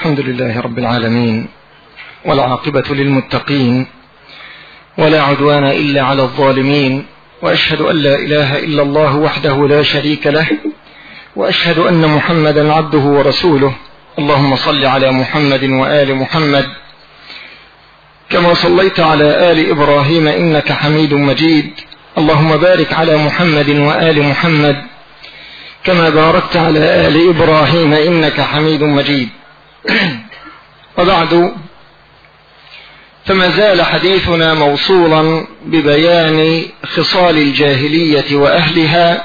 الحمد لله رب العالمين، والعاقبة للمتقين، ولا عدوان إلا على الظالمين، وأشهد أن لا إله إلا الله وحده لا شريك له، وأشهد أن محمدا عبده ورسوله. اللهم صل على محمد وآل محمد كما صليت على آل إبراهيم إنك حميد مجيد. اللهم بارك على محمد وآل محمد كما باركت على آل إبراهيم إنك حميد مجيد. وبعد، فما زال حديثنا موصولا ببيان خصال الجاهلية وأهلها،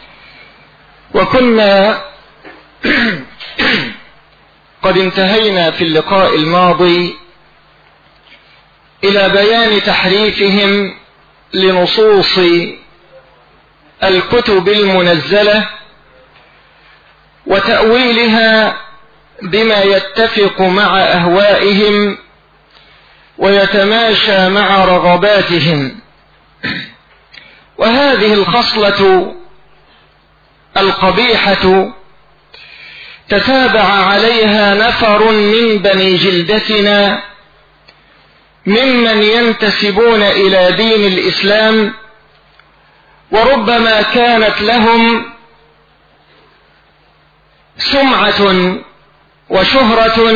وكنا قد انتهينا في اللقاء الماضي إلى بيان تحريفهم لنصوص الكتب المنزلة وتأويلها بما يتفق مع أهوائهم ويتماشى مع رغباتهم. وهذه الخصلة القبيحة تتابع عليها نفر من بني جلدتنا ممن ينتسبون إلى دين الإسلام، وربما كانت لهم سمعة وشهرة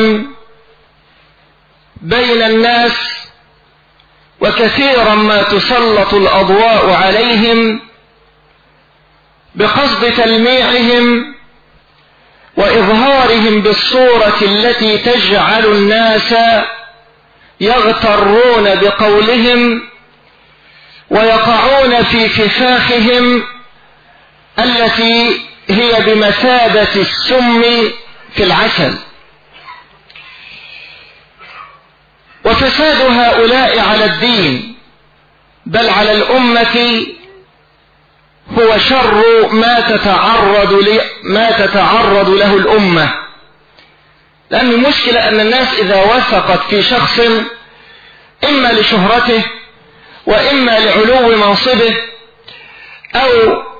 بين الناس، وكثيرا ما تسلط الأضواء عليهم بقصد تلميعهم وإظهارهم بالصورة التي تجعل الناس يغترون بقولهم ويقعون في فخاخهم التي هي بمثابة السم في العسل. وفساد هؤلاء على الدين بل على الأمة هو شر ما تتعرض له الأمة، لأن المشكلة أن الناس إذا وثقت في شخص إما لشهرته وإما لعلو منصبه أو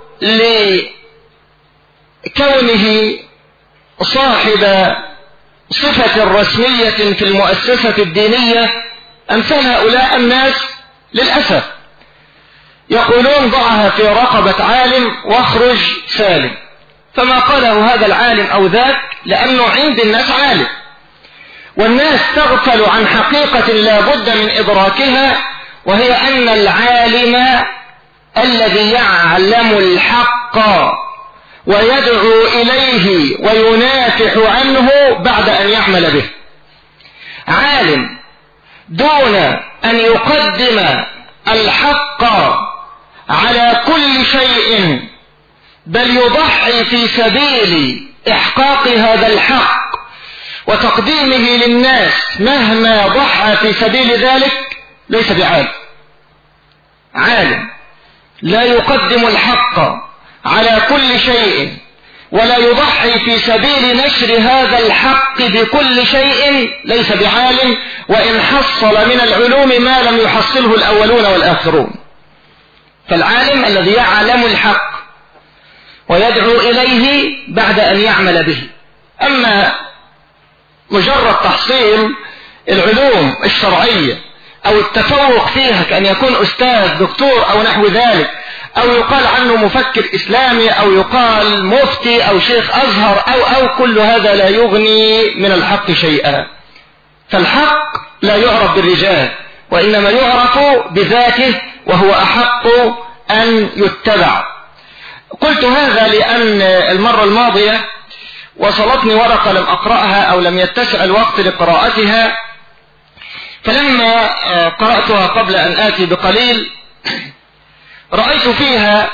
لكونه صاحب صفة رسمية في المؤسسة الدينية، أمثال هؤلاء الناس للأسف يقولون ضعها في رقبة عالم واخرج سالم، فما قاله هذا العالم أو ذاك لأنه عند الناس عالم، والناس تغفل عن حقيقة لا بد من إدراكها، وهي أن العالم الذي يعلم الحق ويدعو إليه وينافح عنه بعد أن يعمل به، عالم دون أن يقدم الحق على كل شيء بل يضحي في سبيل إحقاق هذا الحق وتقديمه للناس مهما ضحى في سبيل ذلك، ليس بعالم. عالم لا يقدم الحق على كل شيء ولا يضحي في سبيل نشر هذا الحق بكل شيء ليس بعالم، وإن حصل من العلوم ما لم يحصله الأولون والآخرون. فالعالم الذي يعلم الحق ويدعو إليه بعد أن يعمل به. أما مجرد تحصيل العلوم الشرعية أو التفوق فيها كأن يكون أستاذ دكتور أو نحو ذلك، أو يقال عنه مفكر إسلامي، أو يقال مفتي أو شيخ أزهر أو كل هذا لا يغني من الحق شيئا. فالحق لا يعرف بالرجال وإنما يعرف بذاته، وهو أحق أن يتبع. قلت هذا لأن المرة الماضية وصلتني ورقة لم أقرأها أو لم يتسع الوقت لقراءتها، فلما قرأتها قبل أن آتي بقليل رأيت فيها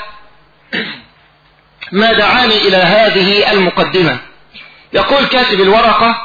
ما دعاني إلى هذه المقدمة. يقول كاتب الورقة: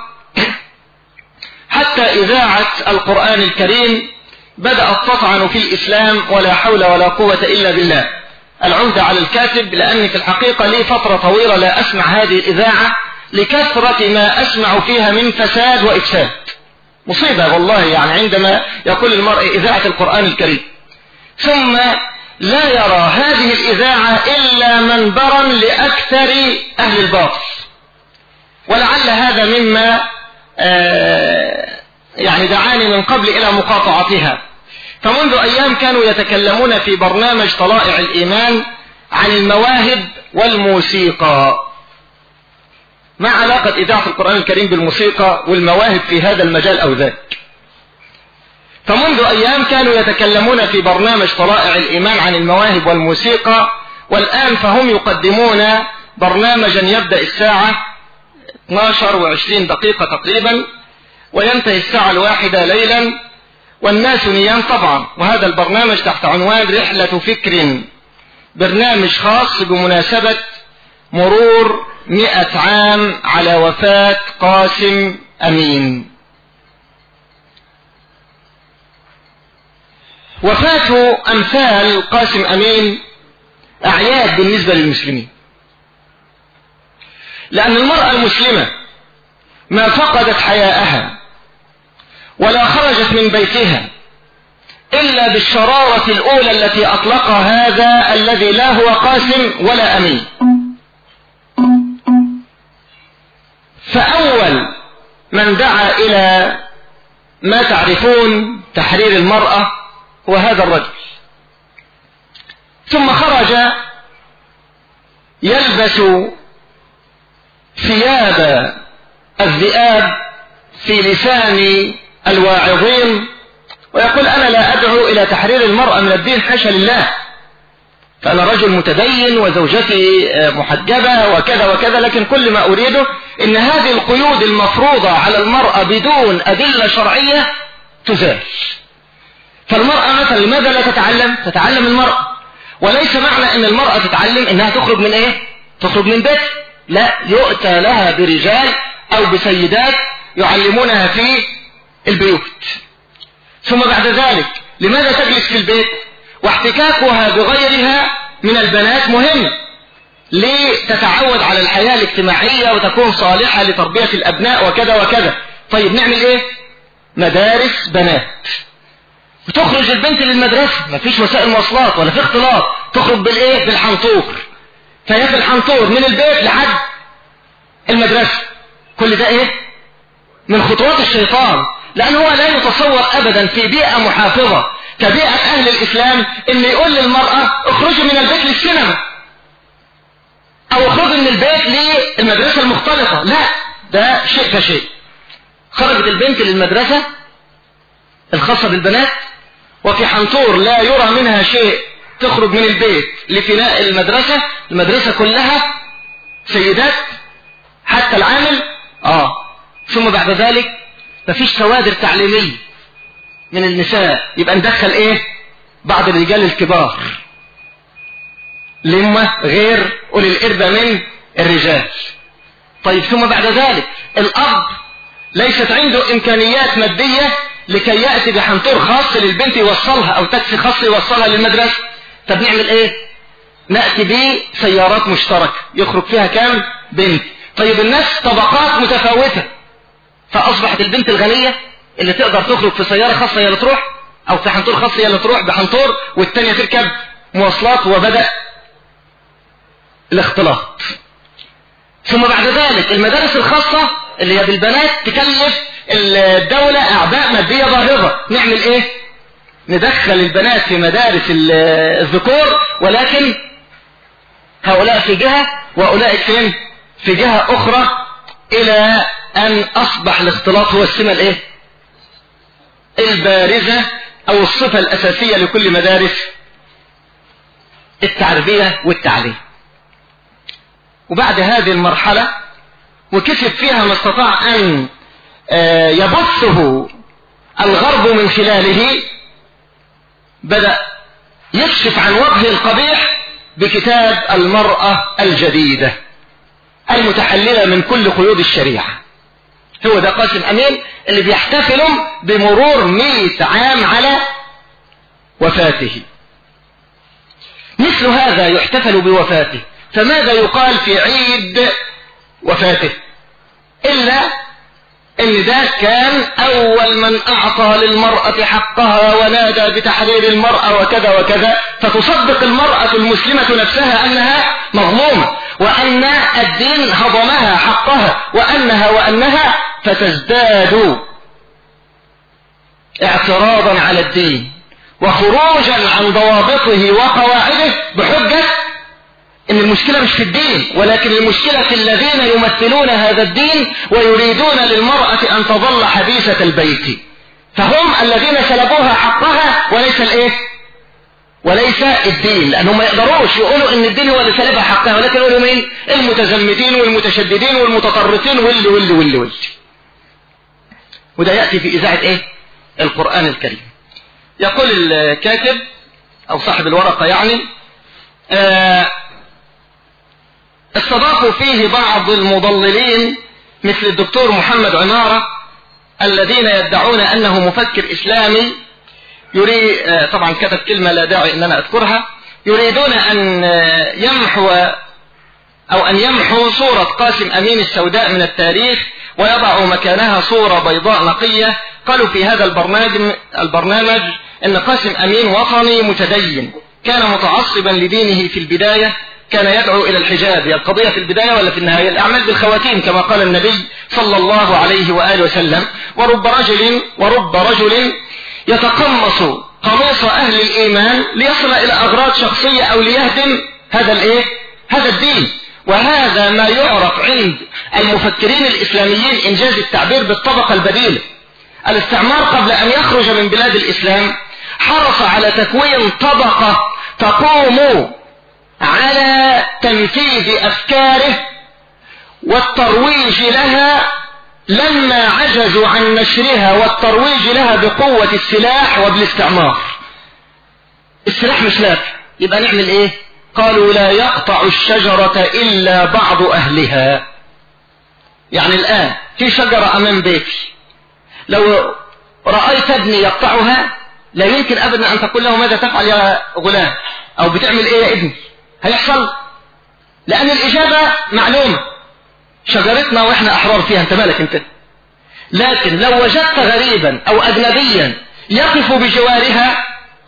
حتى إذاعة القرآن الكريم بدأت تطعن في الإسلام ولا حول ولا قوة إلا بالله. العمدة على الكاتب، لأني في الحقيقة لي فترة طويلة لا أسمع هذه الإذاعة لكثرة ما أسمع فيها من فساد وإفساد. مصيبة والله، يعني عندما يقول المرء إذاعة القرآن الكريم ثم لا يرى هذه الإذاعة إلا منبرا لأكثر أهل الباطل، ولعل هذا مما يعني دعاني من قبل إلى مقاطعتها. فمنذ أيام كانوا يتكلمون في برنامج طلائع الإيمان عن المواهب والموسيقى. ما علاقة إذاعة القرآن الكريم بالموسيقى والمواهب في هذا المجال أو ذاك؟ فمنذ أيام كانوا يتكلمون في برنامج طلائع الإيمان عن المواهب والموسيقى، والآن فهم يقدمون برنامجا يبدأ الساعة 12:20 تقريبا وينتهي الساعة 1 ليلا، والناس نيام طبعا. وهذا البرنامج تحت عنوان رحلة فكر، برنامج خاص بمناسبة مرور 100 عام على وفاة قاسم أمين. وفاة أمثال قاسم أمين أعياد بالنسبة للمسلمين، لأن المرأة المسلمة ما فقدت حياءها ولا خرجت من بيتها إلا بالشرارة الأولى التي أطلقها هذا الذي لا هو قاسم ولا أمين. فأول من دعا إلى ما تعرفون تحرير المرأة هو هذا الرجل، ثم خرج يلبس ثياب الذئاب في لسان الواعظين ويقول أنا لا أدعو إلى تحرير المرأة من الدين، حاشا لله، فأنا رجل متدين وزوجتي محجبة وكذا وكذا، لكن كل ما أريده إن هذه القيود المفروضة على المرأة بدون أدلة شرعية تزال. فالمرأة مثلا لماذا لا تتعلم المرأة؟ وليس معنى أن المرأة تتعلم إنها تخرج من إيه؟ تخرج من بيت، لا، يؤتى لها برجال أو بسيدات يعلمونها في البيوت. ثم بعد ذلك لماذا تجلس في البيت؟ واحتكاكها بغيرها من البنات مهم لتتعود على الحياة الاجتماعية وتكون صالحة لتربية الأبناء وكذا وكذا. طيب نعمل إيه؟ مدارس بنات، وتخرج البنت للمدرسة، ما فيش وسائل مواصلات ولا في اختلاط، تخرج بالإيه؟ بالحنطور، فهي في الحنطور من البيت لحد المدرسة. كل ده إيه؟ من خطوات الشيطان، لأن هو لا يتصور أبدا في بيئة محافظة كبيئة أهل الإسلام إن يقول للمرأة اخرجي من البيت للسينما أو اخرجي من البيت للمدرسة المختلطة. لا، ده شيء كشيء. خرجت البنت للمدرسة الخاصة بالبنات وفي حنطور لا يرى منها شيء، تخرج من البيت لفناء المدرسة كلها سيدات حتى العامل. ثم بعد ذلك مفيش كوادر تعليمية من النساء، يبقى ندخل ايه؟ بعض الرجال الكبار لما غير أولي الإربة من الرجال. طيب ثم بعد ذلك الأب ليست عنده إمكانيات مادية لكي يأتي بحنطور خاص للبنت يوصلها أو تاكسي خاص يوصلها للمدرسة. طب نعمل ايه؟ نأتي بسيارات مشتركة يخرج فيها كام بنت. طيب الناس طبقات متفاوتة، فأصبحت البنت الغنية اللي تقدر تخرج في سيارة خاصة هي اللي تروح، أو في حنطور خاص هي اللي تروح بحنطور، والتانية تركب مواصلات، وبدأ الاختلاط. ثم بعد ذلك المدارس الخاصة اللي هي بالبنات تكلف الدولة أعباء مادية باهظة. نعمل ايه؟ ندخل البنات في مدارس الذكور، ولكن هؤلاء في جهة وهؤلاء في جهة أخرى، إلى أن أصبح الاختلاط هو السمة الايه؟ البارزة أو الصفة الأساسية لكل مدارس التربية والتعليم. وبعد هذه المرحلة وكسب فيها ما استطاع أن يبثه الغرب من خلاله، بدأ يكشف عن وجهه القبيح بكتاب المرأة الجديدة المتحللة من كل قيود الشريعة. هو ده قاسم أمين اللي بيحتفلوا بمرور 100 عام على وفاته. مثل هذا يحتفل بوفاته، فماذا يقال في عيد وفاته إلا ان ده كان اول من اعطى للمرأة حقها ونادى بتحرير المرأة وكذا وكذا، فتصدق المرأة المسلمة نفسها انها مظلومة، وان الدين هضمها حقها، وانها فتزداد اعتراضا على الدين وخروجا عن ضوابطه وقواعده بحجة ان المشكلة مش في الدين، ولكن المشكلة في الذين يمثلون هذا الدين ويريدون للمرأة ان تظل حديثة البيت، فهم الذين سلبوها حقها وليس الدين، لانهم ما يقدروش يقولوا ان الدين هو اللي سلبها حقها، ولكن يقولوا مين؟ المتزمتين والمتشددين والمتطرفين واللي وده يأتي في إذاعة القرآن الكريم. يقول الكاتب او صاحب الورقة يعني استضافوا فيه بعض المضللين مثل الدكتور محمد عمارة الذين يدعون انه مفكر اسلامي يريد، طبعا كتب كلمة لا داعي ان انا اذكرها، يريدون ان يمحوا صورة قاسم امين السوداء من التاريخ ويضعوا مكانها صورة بيضاء نقية. قالوا في هذا البرنامج ان قاسم امين وطني متدين، كان متعصبا لدينه في البداية، كان يدعو الى الحجاب. هي القضية في البداية ولا في النهاية؟ الاعمال بالخواتيم كما قال النبي صلى الله عليه وآله وسلم. ورب رجل يتقمص قميص اهل الايمان ليصل الى اغراض شخصية او ليهدم هذا الدين. وهذا ما يعرف عند المفكرين الاسلاميين انجاز التعبير بالطبقة البديلة. الاستعمار قبل ان يخرج من بلاد الاسلام حرص على تكوين طبقة تقوم على تنفيذ افكاره والترويج لها، لما عجزوا عن نشرها والترويج لها بقوة السلاح وبالاستعمار. السلاح مش نافع، يبقى نعمل قالوا لا يقطع الشجرة الا بعض اهلها. يعني الان في شجرة امام بيتي، لو رأيت ابني يقطعها لا يمكن ابدا ان تقول له ماذا تفعل يا غلام او بتعمل يا ابني، هيحصل، لان الاجابة معلومة، شجرتنا واحنا احرار فيها، انت مالك انت. لكن لو وجدت غريبا او اجنبيا يقف بجوارها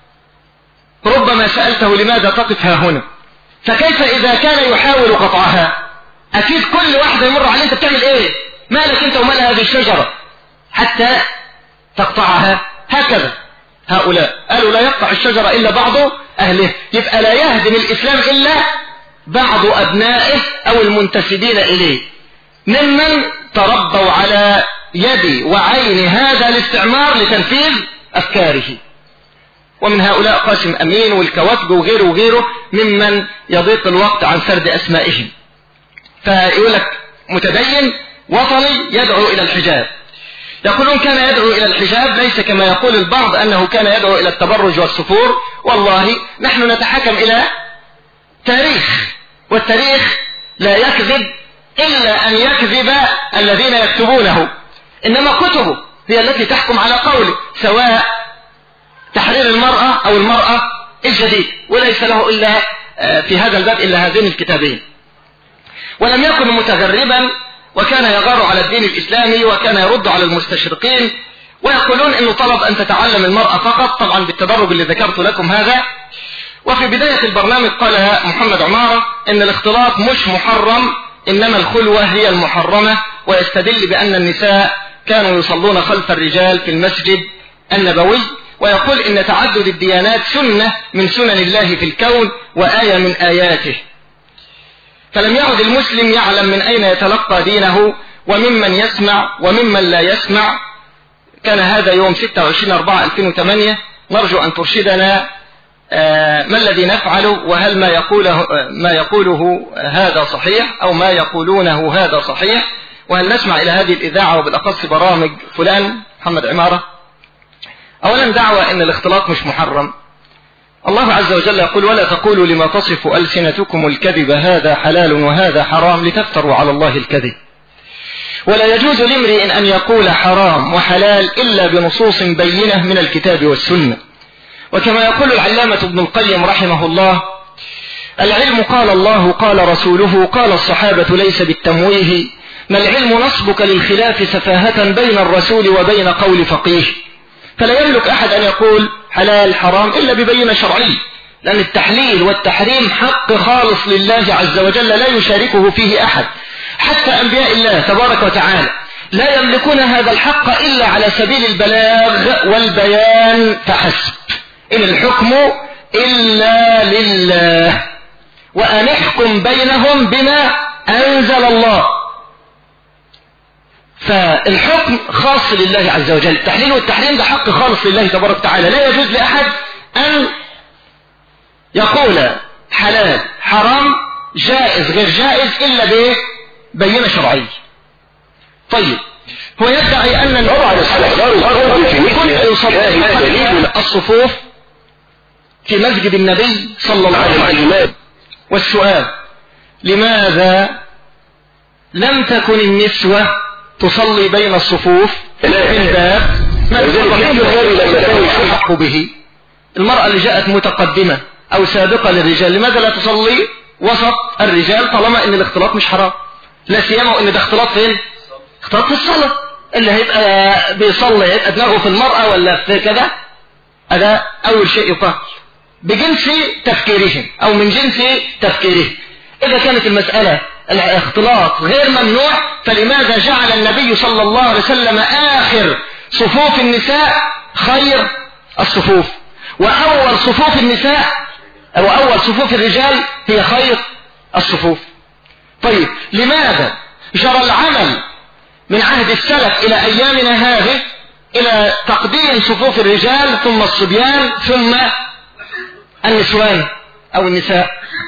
ربما سألته لماذا تقف ها هنا، فكيف اذا كان يحاول قطعها؟ اكيد كل واحد يمر عليه انت بتعمل مالك انت ومال هذه الشجرة حتى تقطعها. هكذا هؤلاء قالوا لا يقطع الشجرة الا بعض اهله، يبقى لا يهدم الاسلام الا بعض ابنائه او المنتسبين اليه ممن تربوا على يد وعين هذا الاستعمار لتنفيذ افكاره. ومن هؤلاء قاسم امين والكواتب وغيره ممن يضيق الوقت عن سرد اسمائهم. فيقول لك متدين وطني يدعو الى الحجاب، يقولون كان يدعو الى الحجاب، ليس كما يقول البعض انه كان يدعو الى التبرج والسفور. والله نحن نتحكم الى تاريخ، والتاريخ لا يكذب الا ان يكذب الذين يكتبونه، انما كتبه هي التي تحكم على قوله، سواء تحرير المرأة او المرأة الجديد، وليس له الا في هذا الباب الا هذين الكتابين. ولم يكن متغربا، وكان يغار على الدين الاسلامي، وكان يرد على المستشرقين، ويقولون انه طلب ان تتعلم المرأة فقط، طبعا بالتدرج اللي ذكرت لكم هذا. وفي بداية البرنامج قال محمد عمارة ان الاختلاط مش محرم، انما الخلوة هي المحرمة، ويستدل بان النساء كانوا يصلون خلف الرجال في المسجد النبوي، ويقول ان تعدد الديانات سنة من سنن الله في الكون وآية من آياته، فلم يعد المسلم يعلم من أين يتلقى دينه وممن يسمع وممن لا يسمع. كان هذا يوم 26/4/2008. نرجو أن ترشدنا ما الذي نفعله، وهل ما يقوله هذا صحيح أو ما يقولونه هذا صحيح، وهل نسمع إلى هذه الإذاعة وبالأخص برامج فلان محمد عمارة. أولا دعوة أن الاختلاط مش محرم. الله عز وجل يقول ولا تقولوا لما تصف ألسنتكم الكذب هذا حلال وهذا حرام لتفتروا على الله الكذب. ولا يجوز لامرئ أن يقول حرام وحلال إلا بنصوص بينة من الكتاب والسنة. وكما يقول العلامة ابن القيم رحمه الله العلم قال الله قال رسوله قال الصحابة ليس بالتمويه، ما العلم نصبك للخلاف سفاهة بين الرسول وبين قول فقيه. فلا يملك أحد أن يقول حلال حرام إلا ببينة شرعية، لأن التحليل والتحريم حق خالص لله عز وجل لا يشاركه فيه أحد، حتى أنبياء الله تبارك وتعالى لا يملكون هذا الحق إلا على سبيل البلاغ والبيان فحسب. إن الحكم إلا لله وأن احكم بينهم بما أنزل الله. فالحكم خاص لله عز وجل، التحليل والتحريم ده حق خالص لله تبارك وتعالى. لا يجوز لأحد أن يقول حلال حرام جائز غير جائز إلا ببينة شرعية. طيب هو يدعي أن كل يصلي الصفوف في مسجد النبي صلى الله عليه وسلم. والسؤال لماذا لم تكن النسوة تصلي بين الصفوف من باب ما يحق به؟ المرأة اللي جاءت متقدمة أو سابقة للرجال لماذا لا تصلي وسط الرجال طالما ان الاختلاط مش حرام؟ لا سيما ان ده اختلاط فين؟ اختلاط في الصلاة. اللي هيبقى بيصلي هيبقى دماغه في المرأة ولا في كذا، هذا أول شيء يقال بجنس تفكيرهم أو من جنس تفكيره. إذا كانت المسألة الاختلاط غير ممنوع فلماذا جعل النبي صلى الله عليه وسلم آخر صفوف النساء خير الصفوف، وأول صفوف النساء أو أول صفوف الرجال هي خير الصفوف؟ طيب لماذا جرى العمل من عهد السلف إلى أيامنا هذه إلى تقديم صفوف الرجال ثم الصبيان ثم النسوان أو النساء؟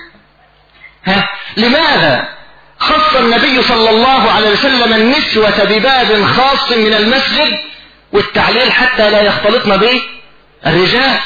لماذا خص النبي صلى الله عليه وسلم النسوة بباب خاص من المسجد والتعليل حتى لا يختلطن به الرجال؟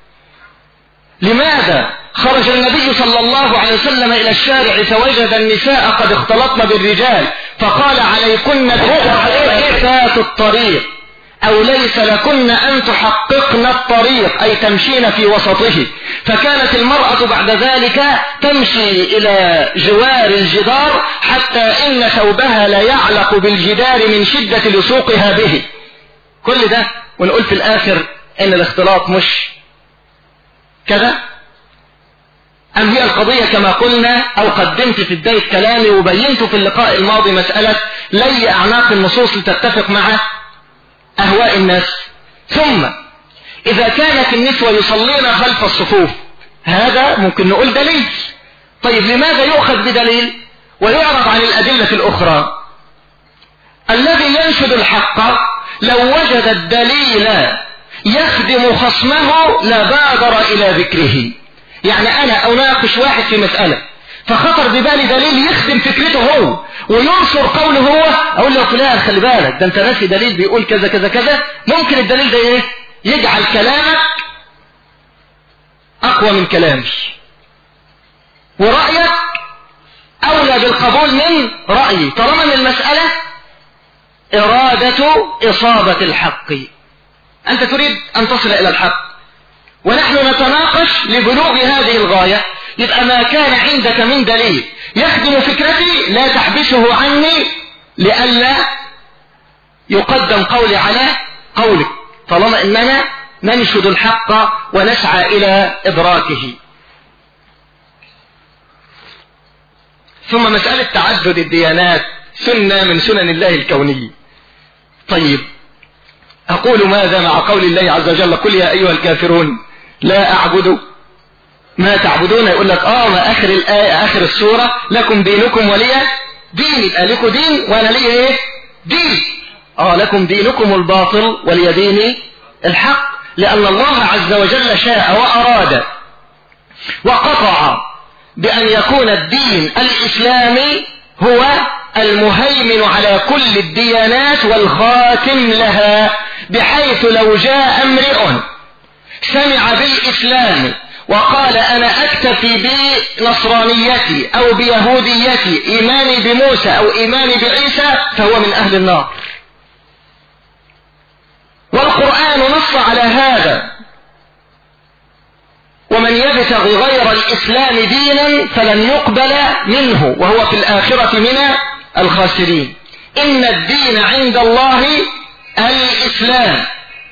لماذا خرج النبي صلى الله عليه وسلم إلى الشارع فوجد النساء قد اختلطن بالرجال فقال عليكن بحركات الطريق أو ليس لكن أن تحققن الطريق أي تمشين في وسطه؟ فكانت المرأة بعد ذلك تمشي إلى جوار الجدار حتى إن ثوبها لا يعلق بالجدار من شدة لصوقها به. كل ده ونقول في الآخر إن الاختلاط مش كذا؟ أم هي القضية كما قلنا أو قدمت في بداية كلامي وبينت في اللقاء الماضي مسألة لي أعناق النصوص لتتفق مع أهواء الناس؟ ثم إذا كانت النسوة يصلين خلف الصفوف هذا ممكن نقول دليل. طيب لماذا يؤخذ بدليل ويعرض عن الأدلة الأخرى؟ الذي ينشد الحق لو وجد الدليل يخدم خصمه لبادر إلى ذكره. يعني أنا أناقش واحد في مسألة فخطر ببالي دليل يخدم فكرته هو وينصر قوله هو، أقول له فلان خلي بالك ده أنت ناسي دليل بيقول كذا كذا كذا. ممكن الدليل ده يجعل كلامك أقوى من كلامي ورأيك أولى بالقبول من رأيي طالما من المسألة إرادة إصابة الحق. أنت تريد أن تصل إلى الحق ونحن نتناقش لبلوغ هذه الغاية، يبقى ما كان عندك من دليل يخدم فكرتي لا تحبسه عني لئلا يقدم قولي على قولك طالما إننا ننشد الحق ونسعى إلى إدراكه. ثم مسألة تعدد الديانات سنة من سنن الله الكونية. طيب أقول ماذا مع قول الله عز وجل قل يا أيها الكافرون لا أعبد ما تعبدون؟ يقول لك ما آخر الآية آخر السورة لكم دينكم ولي دين، يبقى لكم دين وأنا لي دين. لكم دينكم الباطل ولي ديني الحق، لأن الله عز وجل شاء وأراد وقطع بأن يكون الدين الإسلامي هو المهيمن على كل الديانات والخاتم لها، بحيث لو جاء امرئ سمع بالإسلام وقال أنا أكتفي بنصرانيتي أو بيهوديتي إيماني بموسى أو إيماني بعيسى فهو من أهل النار. والقرآن نص على هذا ومن يبتغي غير الإسلام دينا فلن يقبل منه وهو في الآخرة من الخاسرين. إن الدين عند الله الإسلام.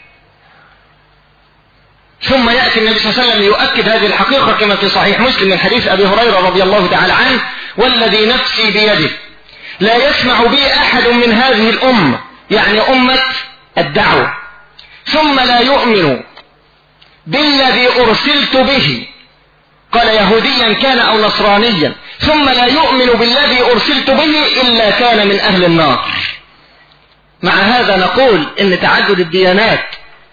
ثم يأتي النبي صلى الله عليه وسلم يؤكد هذه الحقيقة كما في صحيح مسلم من حديث أبي هريرة رضي الله تعالى عنه والذي نفسي بيده لا يسمع بي أحد من هذه الأمة، يعني أمة الدعوة، ثم لا يؤمن بالذي أرسلت به، قال يهوديا كان أو نصرانيا، ثم لا يؤمن بالذي أرسلت به إلا كان من أهل النار. مع هذا نقول إن تعدد الديانات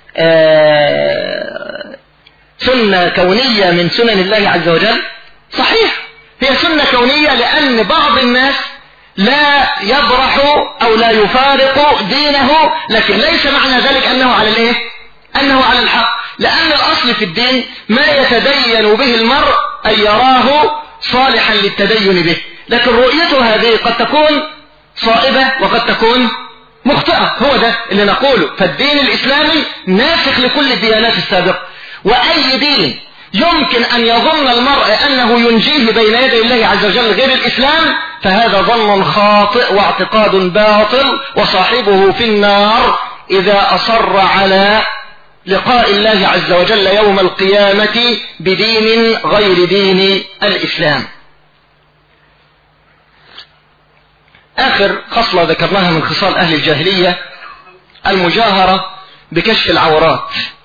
سنة كونية من سنن الله عز وجل؟ صحيح، هي سنة كونية، لأن بعض الناس لا يبرح أو لا يفارق دينه، لكن ليس معنى ذلك أنه على الإيه؟ أنه على الحق، لأن الأصل في الدين ما يتدين به المرء أن يراه صالحا للتدين به، لكن رؤيته هذه قد تكون صائبة وقد تكون مخطئة. هو ده اللي نقوله. فالدين الإسلامي ناسخ لكل الديانات السابقة، وأي دين يمكن أن يظن المرء أنه ينجيه بين يدي الله عز وجل غير الإسلام فهذا ظن خاطئ واعتقاد باطل، وصاحبه في النار إذا أصر على لقاء الله عز وجل يوم القيامة بدين غير دين الإسلام. آخر خصلة ذكرناها من خصال أهل الجاهلية المجاهرة بكشف العورات.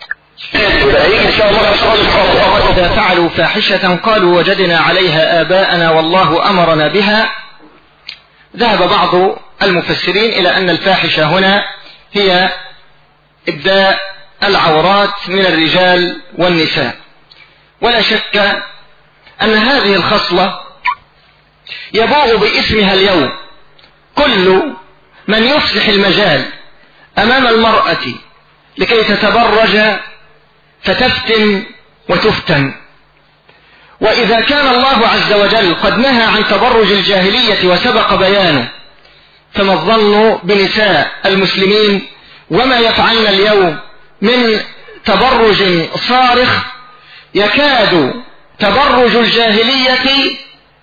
إذا فعلوا فاحشة قالوا وجدنا عليها آباءنا والله أمرنا بها. ذهب بعض المفسرين إلى أن الفاحشة هنا هي إبداء العورات من الرجال والنساء، ولا شك أن هذه الخصلة يبوء باسمها اليوم كل من يفسح المجال أمام المرأة لكي تتبرج فتفتن وتفتن. وإذا كان الله عز وجل قد نهى عن تبرج الجاهلية وسبق بيانه، فما الظن بنساء المسلمين وما يفعلن اليوم من تبرج صارخ يكاد تبرج الجاهلية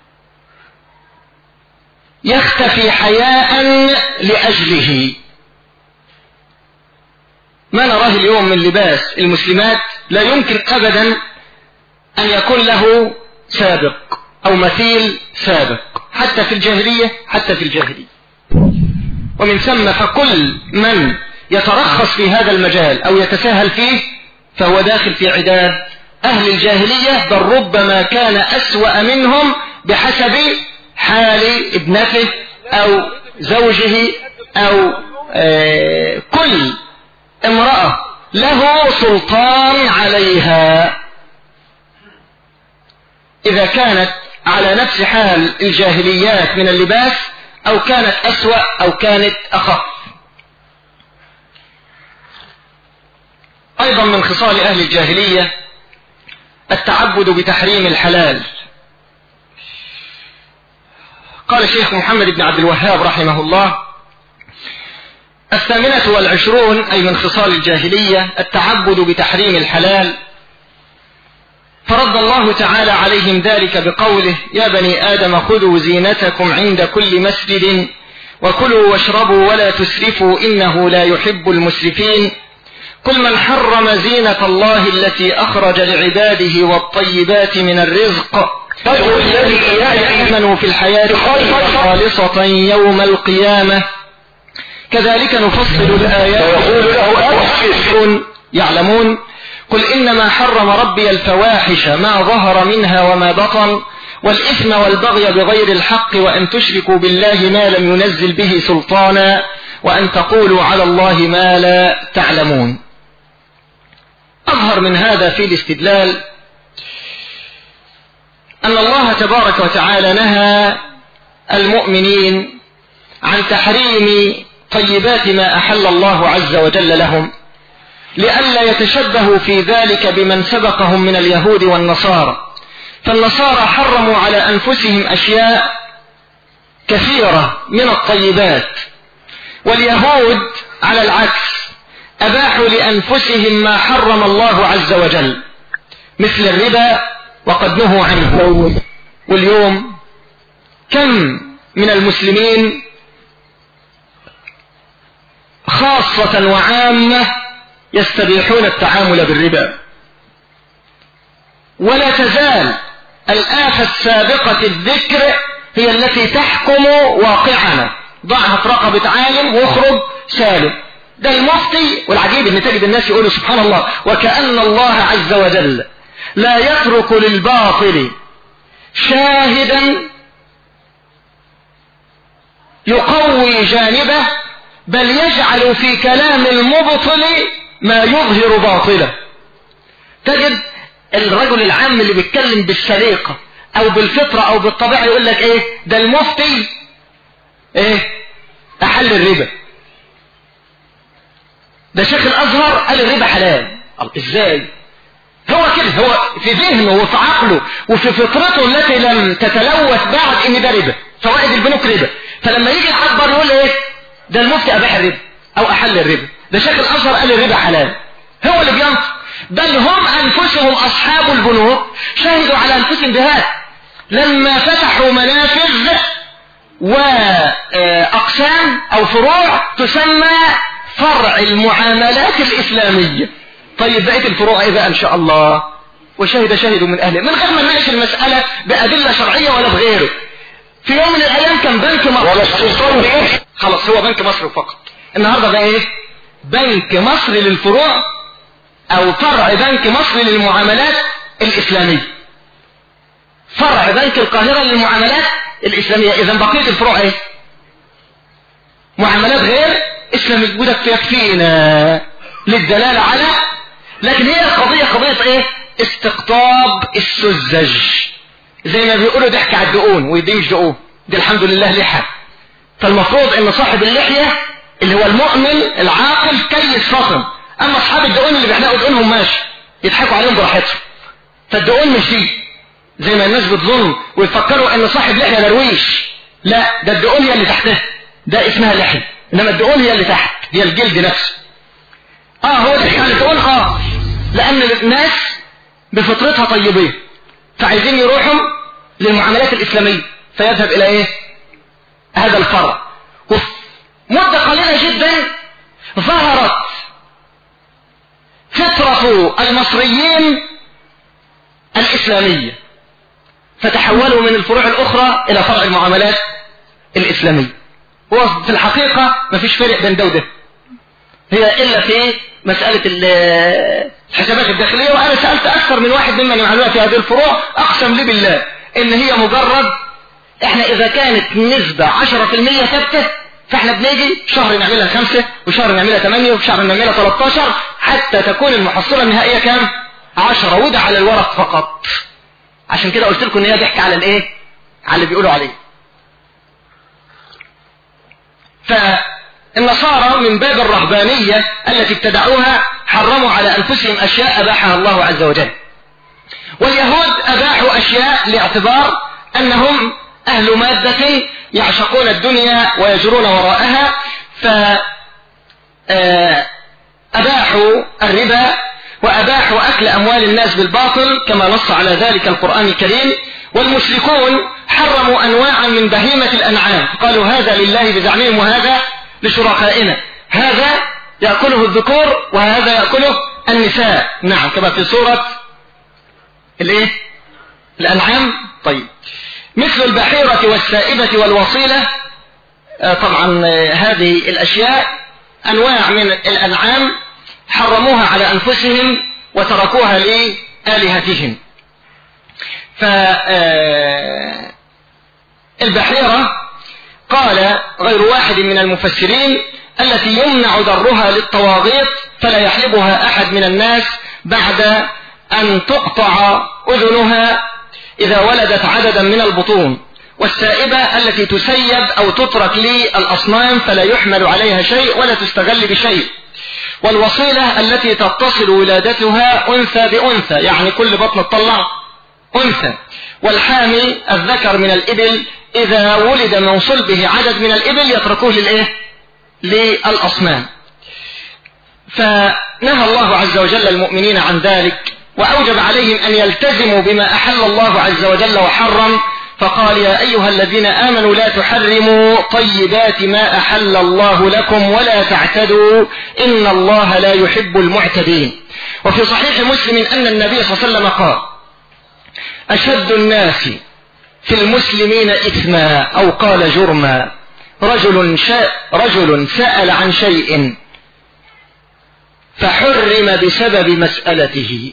يختفي حياء لأجله. ما نراه اليوم من لباس المسلمات لا يمكن أبدا أن يكون له سابق أو مثيل سابق، حتى في الجاهلية. ومن ثم فكل من يترخص في هذا المجال أو يتساهل فيه فهو داخل في عداد أهل الجاهلية، بل ربما كان أسوأ منهم بحسب حال ابنته أو زوجه أو كل امرأة له سلطان عليها، إذا كانت على نفس حال الجاهليات من اللباس أو كانت أسوأ أو كانت أخف. أيضا من خصال أهل الجاهلية التعبد بتحريم الحلال. قال الشيخ محمد بن عبد الوهاب رحمه الله: 28 أي من خصال الجاهلية التعبد بتحريم الحلال، فرد الله تعالى عليهم ذلك بقوله: يا بني آدم خذوا زينتكم عند كل مسجد وكلوا واشربوا ولا تسرفوا إنه لا يحب المسرفين. قل من حرم زينة الله التي أخرج لعباده والطيبات من الرزق الذي يأمنوا في الحياة خالصة يوم القيامة كذلك نفصل الآيات يعلمون. قل إنما حرم ربي الفواحش ما ظهر منها وما بطن والإثم والبغي بغير الحق وأن تشركوا بالله ما لم ينزل به سلطانا وأن تقولوا على الله ما لا تعلمون. أظهر من هذا في الاستدلال أن الله تبارك وتعالى نهى المؤمنين عن تحريم طيبات ما أحل الله عز وجل لهم لئلا يتشبهوا في ذلك بمن سبقهم من اليهود والنصارى. فالنصارى حرموا على أنفسهم أشياء كثيرة من الطيبات، واليهود على العكس أباحوا لأنفسهم ما حرم الله عز وجل مثل الربا وقد نهوا عنه. واليوم كم من المسلمين خاصة وعامة يستبيحون التعامل بالربا، ولا تزال الآفة السابقة الذكر هي التي تحكم واقعنا. ضعها في رقبة عالم واخرج سالم. ده المفتي. والعجيب ان تجد الناس يقولوا سبحان الله وكأن الله عز وجل لا يترك للباطل شاهدا يقوي جانبه، بل يجعل في كلام المبطل ما يظهر باطله. تجد الرجل العام اللي بيتكلم بالسليقة او بالفطرة او بالطبيعة يقول لك ايه ده المفتي ايه احل الربا، ده شيخ الازهر قال الربا حلال. ازاي؟ هو كده، هو في ذهنه وفي عقله وفي فطرته التي لم تتلوث بعد ان ده ربا، فوائد البنوك ربا. فلما يجي يعبر يقول ايه ده المفتي اباح الربا او احل الربا، ده شيخ الازهر قال الربا حلال. هو اللي بينطق، بل هم انفسهم اصحاب البنوك شهدوا على انفسهم بهذا لما فتحوا منافذ واقسام او فروع تسمى فرع المعاملات الاسلامية. طيب بقيت الفروع ايه بقى ان شاء الله؟ وشهد شاهد من اهله، من غير ما نناقش المسألة بأدلة شرعية ولا بغيره. في يوم من الايام كان بنك مصر خلاص هو بنك مصر فقط، النهاردة بقى ايه بنك مصر للفروع او فرع بنك مصر للمعاملات الاسلامية، فرع بنك القاهرة للمعاملات الاسلامية. اذا بقية الفروع ايه معاملات غير اسلامية. وده يكفينا للدلالة على، لكن هي القضية قضية ايه استقطاب السذج، زي ما بيقولوا ضحك على الدقون، ودي مش دقون، دي الحمد لله لحى. فالمفروض ان صاحب اللحية اللي هو المؤمن العاقل كيس فطن، اما اصحاب الدقون اللي بيحلقوا دقونهم ماشي يضحكوا عليهم براحتهم. فالدقون مش دي زي ما الناس بتظن ويفكروا ان صاحب لحية درويش، لا ده الدقون هي اللي تحتها، ده اسمها لحية، انما الدقون هي اللي تحت، هي الجلد نفسه. هو ضحك على الدقون لان الناس بفطرتها طيبين فعايزين يروحوا للمعاملات الاسلامية، فيذهب الى ايه هذا الفرع. وفي مدة قليلة جدا ظهرت فطرة المصريين الإسلامية، فتحولوا من الفروع الأخرى إلى فرع المعاملات الإسلامية. هو في الحقيقة ما فيش فرق بين ده وده، هي إلا في مسألة الحسابات الداخلية. وأنا سألت أكثر من واحد ممن يعملون في هذه الفروع أقسم لي بالله إن هي مجرد، إحنا إذا كانت نسبة 10% ثابتة فإحنا بنيجي شهر نعملها 5 وشهر نعملها 8 وشهر نعملها 13 حتى تكون المحصلة النهائية كام؟ 10، وده على الورق فقط. عشان كده قلت لكم إن هي ضحك على الإيه؟ على اللي بيقولوا عليه. فالنصارى من باب الرهبانية التي ابتدعوها حرموا على أنفسهم أشياء أباحها الله عز وجل، واليهود أباحوا أشياء لاعتبار أنهم أهل مادة يعشقون الدنيا ويجرون وراءها، فأباحوا الربا وأباحوا أكل أموال الناس بالباطل كما نص على ذلك القرآن الكريم. والمشركون حرموا أنواعا من بهيمة الأنعام، قالوا هذا لله بزعمهم وهذا لشركائنا، هذا يأكله الذكور وهذا يأكله النساء. نعم كما في سورة الايه الأنعام. طيب مثل البحيرة والسائبة والوصيلة، طبعا هذه الأشياء أنواع من الأنعام حرموها على أنفسهم وتركوها لآلهتهم. فالبحيرة قال غير واحد من المفسرين التي يمنع ضرها للطواغيت فلا يحلبها أحد من الناس بعد أن تقطع أذنها إذا ولدت عددا من البطون، والسائبة التي تسيب أو تترك للأصنام فلا يحمل عليها شيء ولا تستغل بشيء، والوصيلة التي تتصل ولادتها أنثى بأنثى، يعني كل بطن تطلع أنثى، والحامي الذكر من الإبل إذا ولد من صلبه عدد من الإبل يتركوه للأصنام. فنهى الله عز وجل المؤمنين عن ذلك وأوجب عليهم أن يلتزموا بما أحل الله عز وجل وحرم، فقال يا أيها الذين آمنوا لا تحرموا طيبات ما أحل الله لكم ولا تعتدوا إن الله لا يحب المعتدين. وفي صحيح مسلم أن النبي صلى الله عليه وسلم قال أشد الناس في المسلمين إثما أو قال جرما. رجل سأل عن شيء فحرم بسبب مسألته،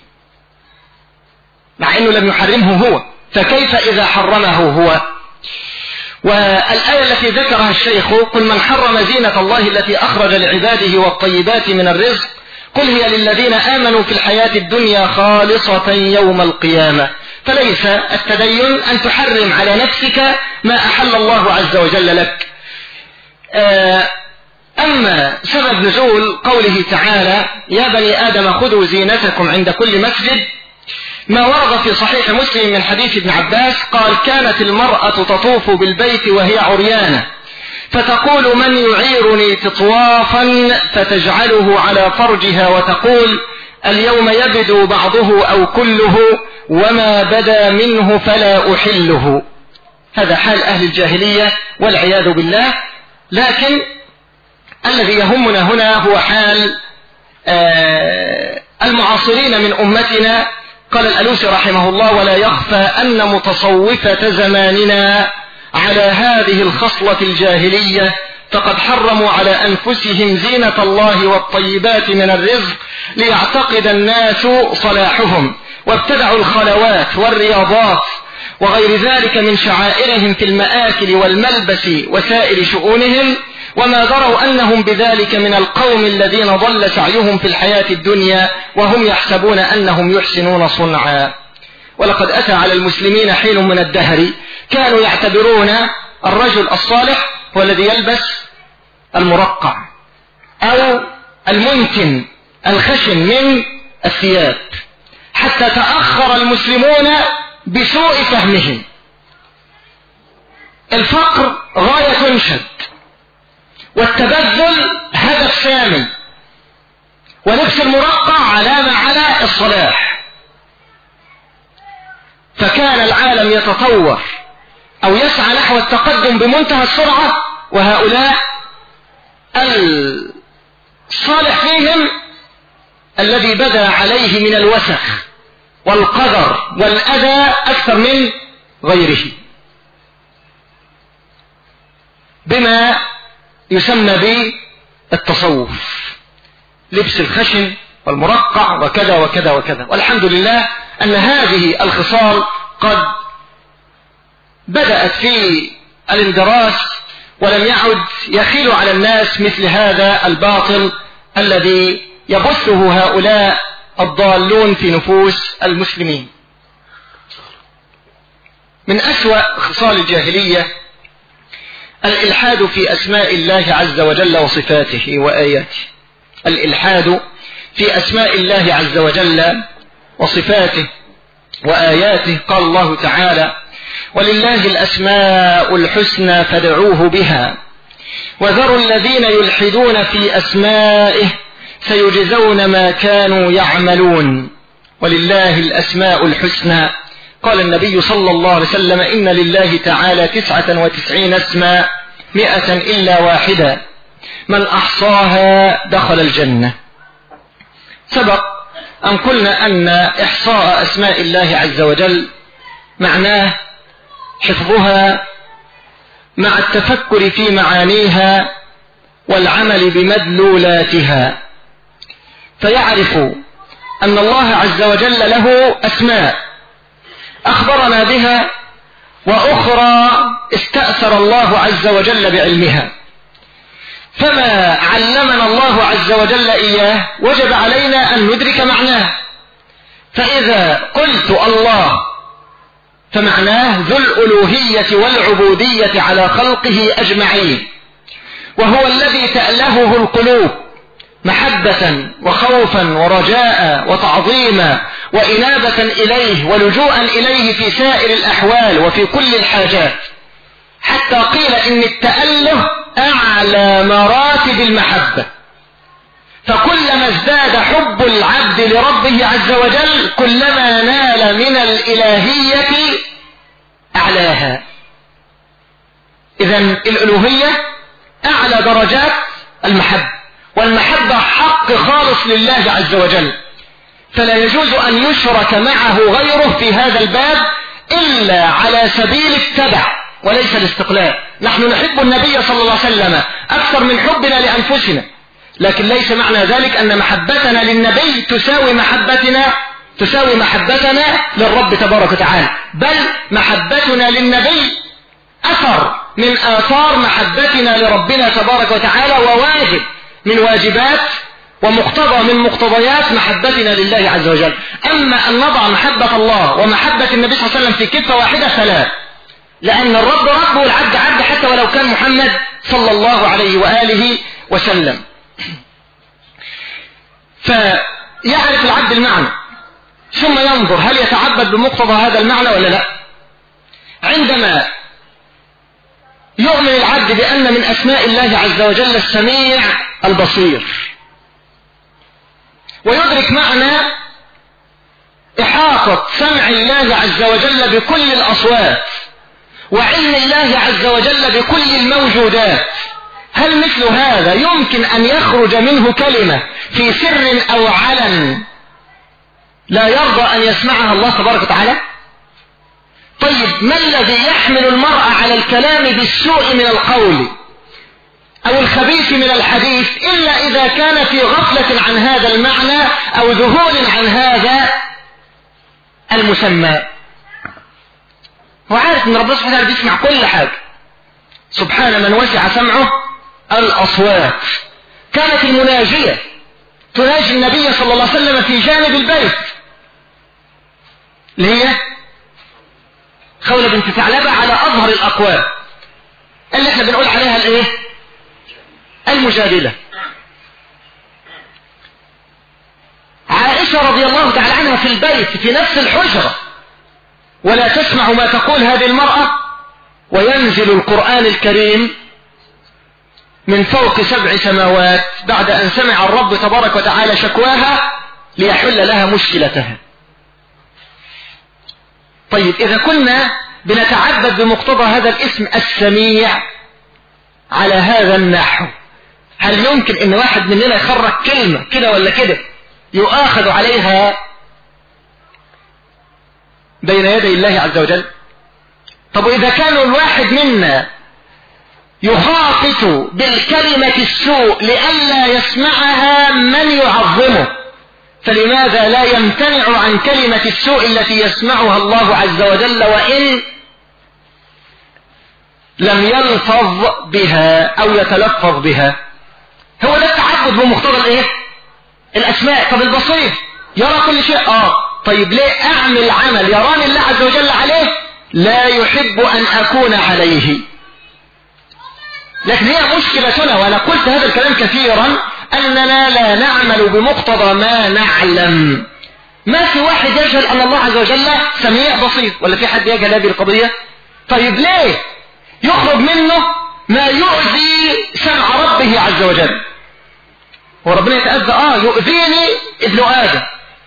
مع أنه لم يحرمه هو، فكيف إذا حرمه هو؟ والآية التي ذكرها الشيخ: قل من حرم زينة الله التي أخرج لعباده والطيبات من الرزق قل هي للذين آمنوا في الحياة الدنيا خالصة يوم القيامة. فليس التدين أن تحرم على نفسك ما أحل الله عز وجل لك. أما سبب نزول قوله تعالى: يا بني آدم خذوا زينتكم عند كل مسجد، ما ورد في صحيح مسلم من حديث ابن عباس قال: كانت المرأة تطوف بالبيت وهي عريانة فتقول: من يعيرني تطوافا، فتجعله على فرجها وتقول: اليوم يبدو بعضه أو كله وما بدا منه فلا أحله. هذا حال أهل الجاهلية والعياذ بالله. لكن الذي يهمنا هنا هو حال المعاصرين من أمتنا. قال الألوسي رحمه الله: ولا يخفى أن متصوفة زماننا على هذه الخصلة الجاهلية فقد حرموا على أنفسهم زينة الله والطيبات من الرزق ليعتقد الناس صلاحهم، وابتدعوا الخلوات والرياضات وغير ذلك من شعائرهم في المآكل والملبس وسائر شؤونهم، وما دروا أنهم بذلك من القوم الذين ضل سعيهم في الحياة الدنيا وهم يحسبون أنهم يحسنون صنعا. ولقد أتى على المسلمين حين من الدهر كانوا يعتبرون الرجل الصالح هو الذي يلبس المرقع أو المنتن الخشن من الثياب، حتى تأخر المسلمون بسوء فهمهم. الفقر غاية تنشد، والتبذل هدف سامي، ولبس المرقع علامة على الصلاح. فكان العالم يتطور أو يسعى نحو التقدم بمنتهى السرعة، وهؤلاء الصالح فيهم الذي بدا عليه من الوسخ والقذر والأذى أكثر من غيره، بما يسمى بالتصوف، لبس الخشن والمرقع وكذا وكذا وكذا. والحمد لله أن هذه الخصال قد بدأت في الاندراس، ولم يعد يخيل على الناس مثل هذا الباطل الذي يبثه هؤلاء الضالون في نفوس المسلمين. من أسوأ خصال الجاهلية الإلحاد في أسماء الله عز وجل وصفاته وآياته. الإلحاد في أسماء الله عز وجل وصفاته وآياته. قال الله تعالى: ولله الأسماء الحسنى فادعوه بها وذروا الذين يلحدون في أسمائه سيجزون ما كانوا يعملون. ولله الأسماء الحسنى. قال النبي صلى الله عليه وسلم: إن لله تعالى 99 اسما 100 إلا واحدة من أحصاها دخل الجنة. سبق أن قلنا أن إحصاء أسماء الله عز وجل معناه حفظها مع التفكر في معانيها والعمل بمدلولاتها، فيعرف أن الله عز وجل له أسماء أخبرنا بها، وأخرى استأثر الله عز وجل بعلمها، فما علمنا الله عز وجل إياه وجب علينا أن ندرك معناه. فإذا قلت الله فمعناه ذو الألوهية والعبودية على خلقه أجمعين، وهو الذي تألهه القلوب محبة وخوفا ورجاء وتعظيما وإنابة إليه ولجوءا إليه في سائر الأحوال وفي كل الحاجات، حتى قيل إن التأله أعلى مراتب المحبة. فكلما ازداد حب العبد لربه عز وجل كلما نال من الإلهية أعلاها. إذن الألوهية أعلى درجات المحبة، والمحبة حق خالص لله عز وجل، فلا يجوز أن يشرك معه غيره في هذا الباب إلا على سبيل التبع وليس الاستقلال. نحن نحب النبي صلى الله عليه وسلم أكثر من حبنا لأنفسنا، لكن ليس معنى ذلك أن محبتنا للنبي تساوي محبتنا للرب تبارك وتعالى، بل محبتنا للنبي أثر من آثار محبتنا لربنا تبارك وتعالى، وواجب من واجبات ومقتضى من مقتضيات محبتنا لله عز وجل. أما أن نضع محبة الله ومحبة النبي صلى الله عليه وسلم في كفة واحدة فلا، لأن الرب رب والعبد عبد حتى ولو كان محمد صلى الله عليه وآله وسلم. فيعرف العبد المعنى ثم ينظر هل يتعبد بمقتضى هذا المعنى ولا لا. عندما يؤمن العبد بأن من أسماء الله عز وجل السميع البصير، ويدرك معنى إحاطة سمع الله عز وجل بكل الأصوات وعلم الله عز وجل بكل الموجودات، هل مثل هذا يمكن أن يخرج منه كلمة في سر أو علن لا يرضى أن يسمعها الله تبارك وتعالى؟ طيب ما الذي يحمل المرء على الكلام بالسوء من القول أو الخبيث من الحديث إلا إذا كان في غفلة عن هذا المعنى أو ذهول عن هذا المسمى؟ هو عارف أن ربنا سبحانه وتعالى بيسمع كل حاجة، سبحان من وسع سمعه الأصوات. كانت المناجية تناجي النبي صلى الله عليه وسلم في جانب البيت، اللي هي خولة بنت ثعلبة على أظهر الأقوال اللي احنا بنقول عليها الايه؟ المجادلة. عائشة رضي الله تعالى عنها في البيت في نفس الحجرة ولا تسمع ما تقول هذه المرأة، وينزل القرآن الكريم من فوق 7 سماوات بعد أن سمع الرب تبارك وتعالى شكواها ليحل لها مشكلتها. طيب إذا كنا بنتعبد بمقتضى هذا الاسم السميع على هذا النحو، هل يمكن ان واحد مننا يخرج كلمة كده ولا كده يؤاخذ عليها بين يدي الله عز وجل؟ طب وإذا كان الواحد منا يخاطط بالكلمة السوء لئلا يسمعها من يعظمه، فلماذا لا يمتنع عن كلمة السوء التي يسمعها الله عز وجل وإن لم يلفظ بها أو يتلفظ بها؟ هو ده التعبد بمقتضى الايه؟ الأسماء. طب البصير يرى كل شيء، طيب ليه أعمل عمل يراني الله عز وجل عليه لا يحب أن أكون عليه؟ لكن هي مشكلتنا، وأنا قلت هذا الكلام كثيرا، أننا لا نعمل بمقتضى ما نعلم. ما في واحد يجهل أن الله عز وجل سميع بصير، ولا في حد يجهل هذه القضية؟ طيب ليه يخرج منه ما يؤذي سمع ربه عز وجل؟ وربنا يتأذى يؤذيني ابن آدم،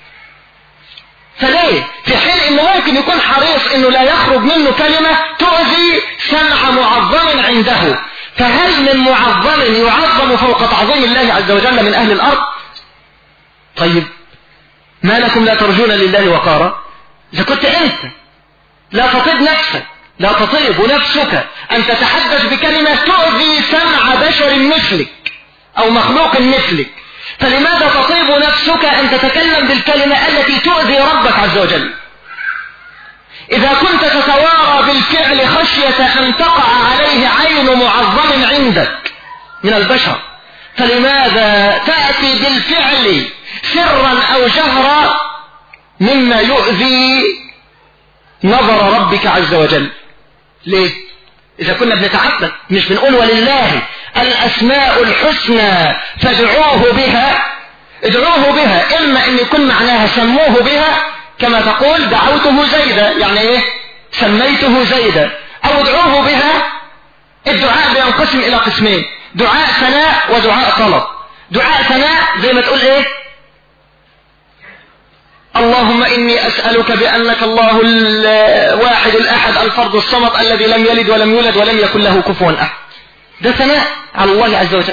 فليه في حين انه ممكن يكون حريص انه لا يخرج منه كلمة تؤذي سمع معظم عنده؟ فهل من معظم يعظم فوق تعظيم الله عز وجل من أهل الأرض؟ طيب ما لكم لا ترجون لله وقارا؟ إذا كنت أنت لا تطيب نفسك، لا تطيب نفسك أن تتحدث بكلمة تؤذي سمع بشر مثلك أو مخلوق مثلك، فلماذا تطيب نفسك أن تتكلم بالكلمة التي تؤذي ربك عز وجل؟ إذا كنت تتوارى بالفعل خشية أن تقع عليه عين معظم عندك من البشر، فلماذا تأتي بالفعل سرا أو جهرا مما يؤذي نظر ربك عز وجل؟ ليه؟ إذا كنا بنتعبد مش بنقول ولله الأسماء الحسنى فادعوه بها، ادعوه بها، إما أن يكون معناها سموه بها كما تقول دعوته زيدا، يعني ايه؟ سميته زيدا، او ادعوه بها. الدعاء بينقسم الى قسمين: دعاء ثناء ودعاء طلب. دعاء ثناء زي ما تقول ايه؟ اللهم اني اسألك بانك الله الواحد الاحد الفرد الصمد الذي لم يلد ولم يولد ولم يكن له كفوا احد. ده ثناء على الله عز وجل.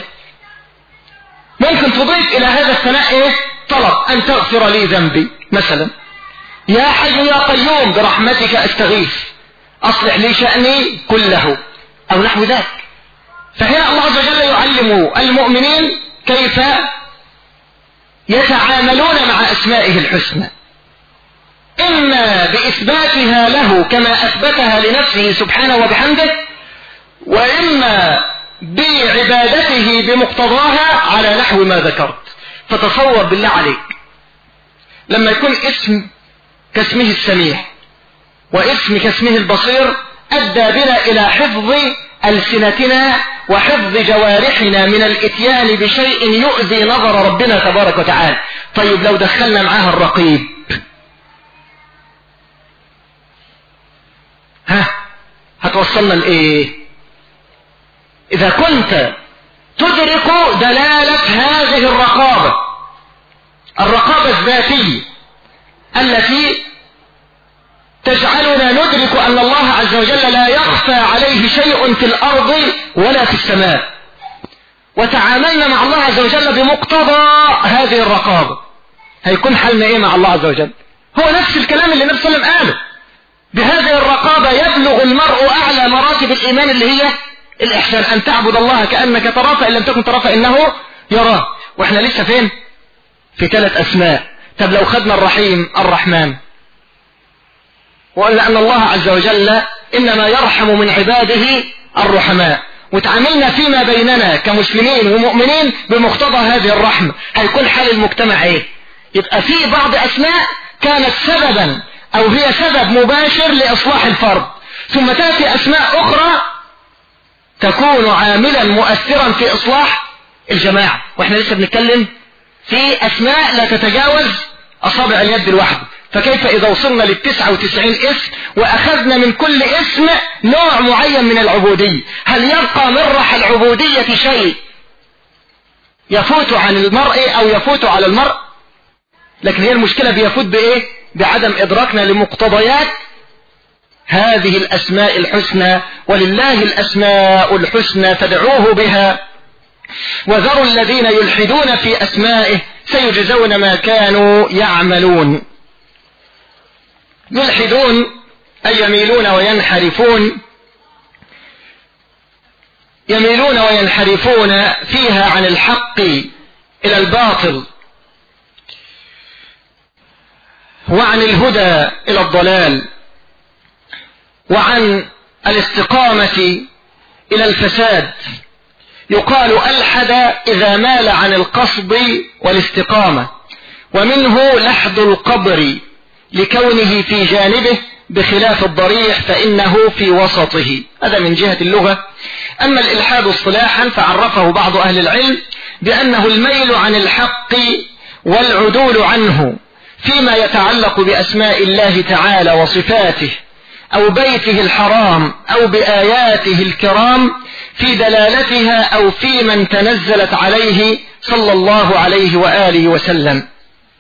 ممكن تضيف الى هذا الثناء ايه؟ طلب، ان تغفر لي ذنبي مثلا، يا حي يا قيوم برحمتك استغيث اصلح لي شأني كله او نحو ذلك. فهنا الله عز وجل يعلم المؤمنين كيف يتعاملون مع اسمائه الحسنى، اما باثباتها له كما اثبتها لنفسه سبحانه وبحمده، واما بعبادته بمقتضاها على نحو ما ذكرت. فتصور بالله عليك لما يكون اسم كاسمه السميع واسم كاسمه البصير ادى بنا الى حفظ ألسنتنا وحفظ جوارحنا من الاتيان بشيء يؤذي نظر ربنا تبارك وتعالى. طيب لو دخلنا معاها الرقيب هتوصلنا لإيه؟ إذا كنت تدرك دلالة هذه الرقابة الذاتية التي تجعلنا ندرك أن الله عز وجل لا يخفى عليه شيء في الأرض ولا في السماء، وتعاملنا مع الله عز وجل بمقتضى هذه الرقابة، هيكون حالنا إيه مع الله عز وجل؟ هو نفس الكلام اللي النبي صلى الله عليه وسلم قاله. بهذه الرقابة يبلغ المرء أعلى مراتب الإيمان اللي هي الإحسان، أن تعبد الله كأنك تراه فإن لم تكن تراه فإنه يراه. وإحنا لسه فين؟ في 3 أسماء. طب لو خدنا الرحيم الرحمن، وقلنا أن الله عز وجل إنما يرحم من عباده الرحماء، وتعاملنا فيما بيننا كمسلمين ومؤمنين بمقتضى هذه الرحمة، هيكون حال المجتمع إيه؟ يبقى في بعض أسماء كانت سببا أو هي سبب مباشر لإصلاح الفرد، ثم تأتي أسماء أخرى تكون عاملا مؤثرا في إصلاح الجماعة. وإحنا لسه بنتكلم في أسماء لا تتجاوز أصابع اليد الواحدة، فكيف إذا وصلنا ل99 اسم وأخذنا من كل اسم نوع معين من العبودية؟ هل يبقى من رح العبودية شيء يفوت عن المرء أو يفوت على المرء؟ لكن هي المشكلة بيفوت بإيه؟ بعدم إدراكنا لمقتضيات هذه الأسماء الحسنى. ولله الأسماء الحسنى فادعوه بها وذروا الذين يلحدون في أسمائه سيجزون ما كانوا يعملون. يلحدون أي يميلون وينحرفون، يميلون وينحرفون فيها عن الحق إلى الباطل، وعن الهدى إلى الضلال، وعن الاستقامة إلى الفساد. يقال ألحد إذا مال عن القصد والاستقامة، ومنه لحد القبر لكونه في جانبه بخلاف الضريح فإنه في وسطه. هذا من جهة اللغة. أما الإلحاد اصطلاحا فعرفه بعض أهل العلم بأنه الميل عن الحق والعدول عنه فيما يتعلق بأسماء الله تعالى وصفاته أو بيته الحرام أو بآياته الكرام في دلالتها أو في من تنزلت عليه صلى الله عليه وآله وسلم.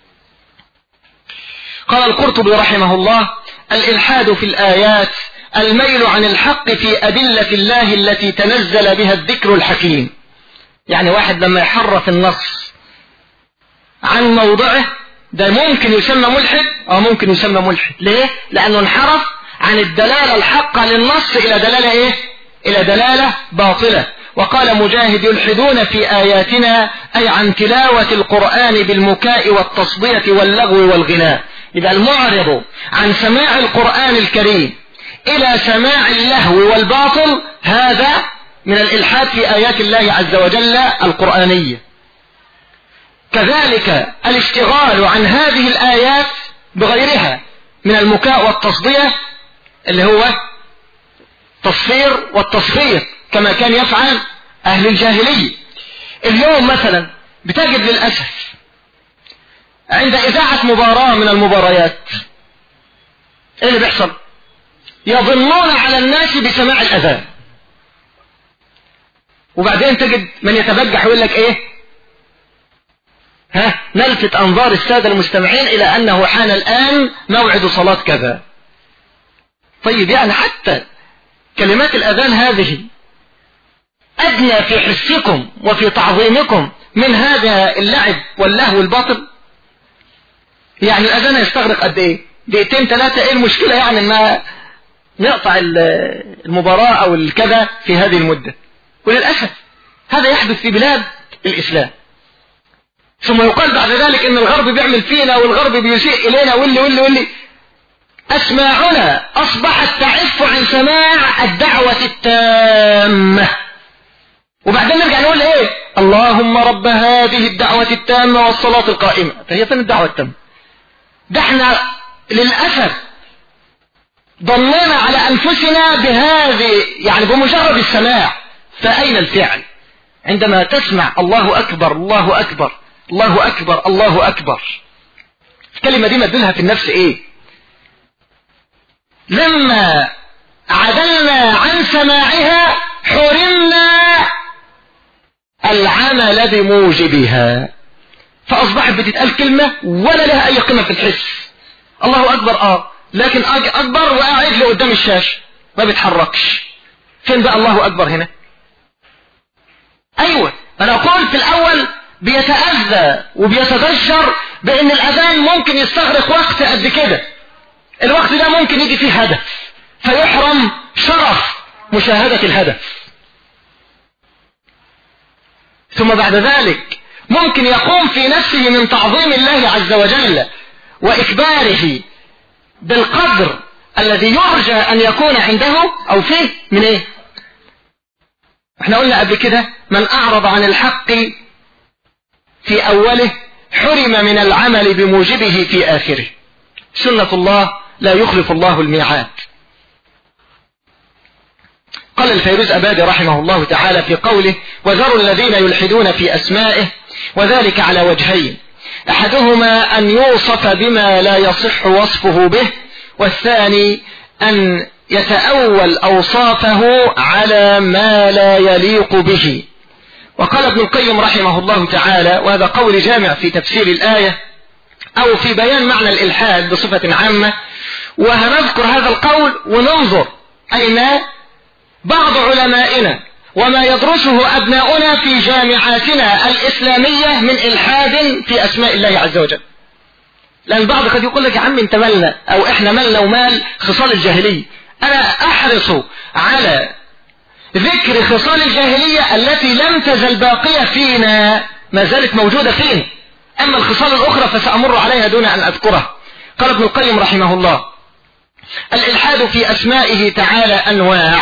قال القرطبي رحمه الله: الإلحاد في الآيات الميل عن الحق في أدلة الله التي تنزل بها الذكر الحكيم. يعني واحد لما يحرف النص عن موضعه ده ممكن يسمى ملحد أو ممكن يسمى ملحد. ليه؟ لأنه انحرف عن الدلالة الحقة للنص إلى دلالة إيه؟ إلى دلالة باطلة. وقال مجاهد: يلحدون في آياتنا أي عن تلاوة القرآن بالمكاء والتصدية واللغو والغناء. إذا المعرض عن سماع القرآن الكريم إلى سماع اللهو والباطل هذا من الإلحاد في آيات الله عز وجل القرآنية. كذلك الاشتغال عن هذه الآيات بغيرها من المكاء والتصدية اللي هو تصفير والتصفير كما كان يفعل أهل الجاهلية. اليوم مثلا بتجد للأسف عند إذاعة مباراة من المباريات إيه اللي بيحصل؟ يظنون على الناس بسماع الأذان، وبعدين تجد من يتبجح ويقول لك إيه؟ نلفت أنظار السادة المستمعين إلى أنه حان الآن موعد صلاة كذا. طيب يعني حتى كلمات الأذان هذه أدنى في حسكم وفي تعظيمكم من هذا اللعب واللهو الباطل. يعني الأذان يستغرق قد إيه؟ دقيقتين 3 ايه المشكلة يعني ما نقطع المباراة او الكذا في هذه المدة. وللأسف هذا يحدث في بلاد الإسلام. ثم يقال بعد ذلك ان الغرب بيعمل فينا والغرب بيسيء الينا واللي اسماعنا اصبحت تعف عن سماع الدعوة التامة. وبعدين نرجع نقول ايه؟ اللهم رب هذه الدعوة التامة والصلاة القائمة. فهي فين الدعوة التامة؟ ده احنا للأسف ضلنا على أنفسنا بهذه يعني بمجرد السماع. فأين الفعل؟ عندما تسمع الله أكبر الله أكبر الله أكبر الله أكبر، الكلمة دي مدلها في النفس ايه؟ لما عدلنا عن سماعها حرمنا العمل بموجبها، فأصبحت بتتقال كلمة ولا لها أي قيمة في الحس. الله أكبر لكن أكبر وقاعد لي قدام الشاشة ما بيتحركش. فين بقى الله أكبر هنا؟ أيوة أنا أقول في الأول بيتأذى وبيتضجر بأن الأذان ممكن يستغرق وقت قد كده، الوقت ده ممكن يجي فيه هدف فيحرم شرف مشاهدة الهدف. ثم بعد ذلك ممكن يقوم في نفسه من تعظيم الله عز وجل وإكباره بالقدر الذي يرجى أن يكون عنده أو فيه من إيه؟ احنا قلنا قبل كده من أعرض عن الحق في أوله حرم من العمل بموجبه في آخره. سنة الله لا يخلف الله الميعاد. قال الفيروز أبادي رحمه الله تعالى في قوله وذروا الذين يلحدون في أسمائه، وذلك على وجهين: أحدهما أن يوصف بما لا يصح وصفه به، والثاني أن يتأول أوصافه على ما لا يليق به. وقال ابن القيم رحمه الله تعالى، وهذا قول جامع في تفسير الآية أو في بيان معنى الإلحاد بصفة عامة، وهنذكر هذا القول وننظر أين بعض علمائنا وما يدرسه أبناؤنا في جامعاتنا الإسلامية من إلحاد في أسماء الله عز وجل. لأن البعض قد يقول لك يا عم انت مالنا أو احنا مالنا ومال خصال الجاهلية. أنا أحرص على ذكر خصال الجاهلية التي لم تزل باقية فينا، ما زالت موجودة فينا. أما الخصال الأخرى فسأمر عليها دون أن أذكرها. قال ابن القيم رحمه الله: الإلحاد في أسمائه تعالى أنواع،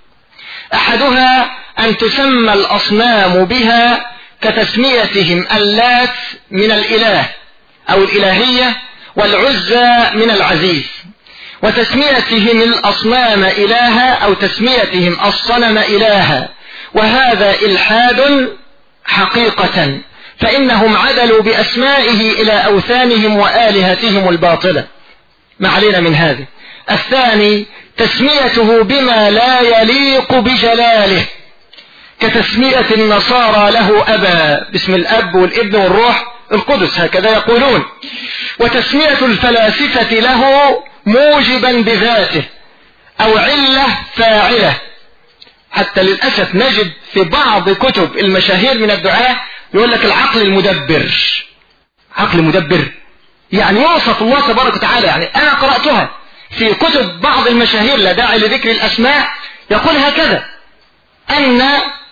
أحدها أن تسمى الأصنام بها كتسميتهم اللات من الإله أو الإلهية والعزى من العزيز، وتسميتهم الأصنام إلها أو تسميتهم الصنم إلها، وهذا إلحاد حقيقة، فإنهم عدلوا بأسمائه إلى أوثانهم وآلهتهم الباطلة. ما علينا من هذا. الثاني تسميته بما لا يليق بجلاله، كتسمية النصارى له أبا باسم الأب والابن والروح القدس، هكذا يقولون، وتسمية الفلاسفة له موجبا بذاته أو علة فاعلة. حتى للأسف نجد في بعض كتب المشاهير من الدعاة يقول لك العقل المدبر. عقل مدبر يعني يوصف الله تبارك وتعالى. يعني أنا قرأتها في كتب بعض المشاهير، لا داعي لذكر الأسماء، يقول هكذا: أن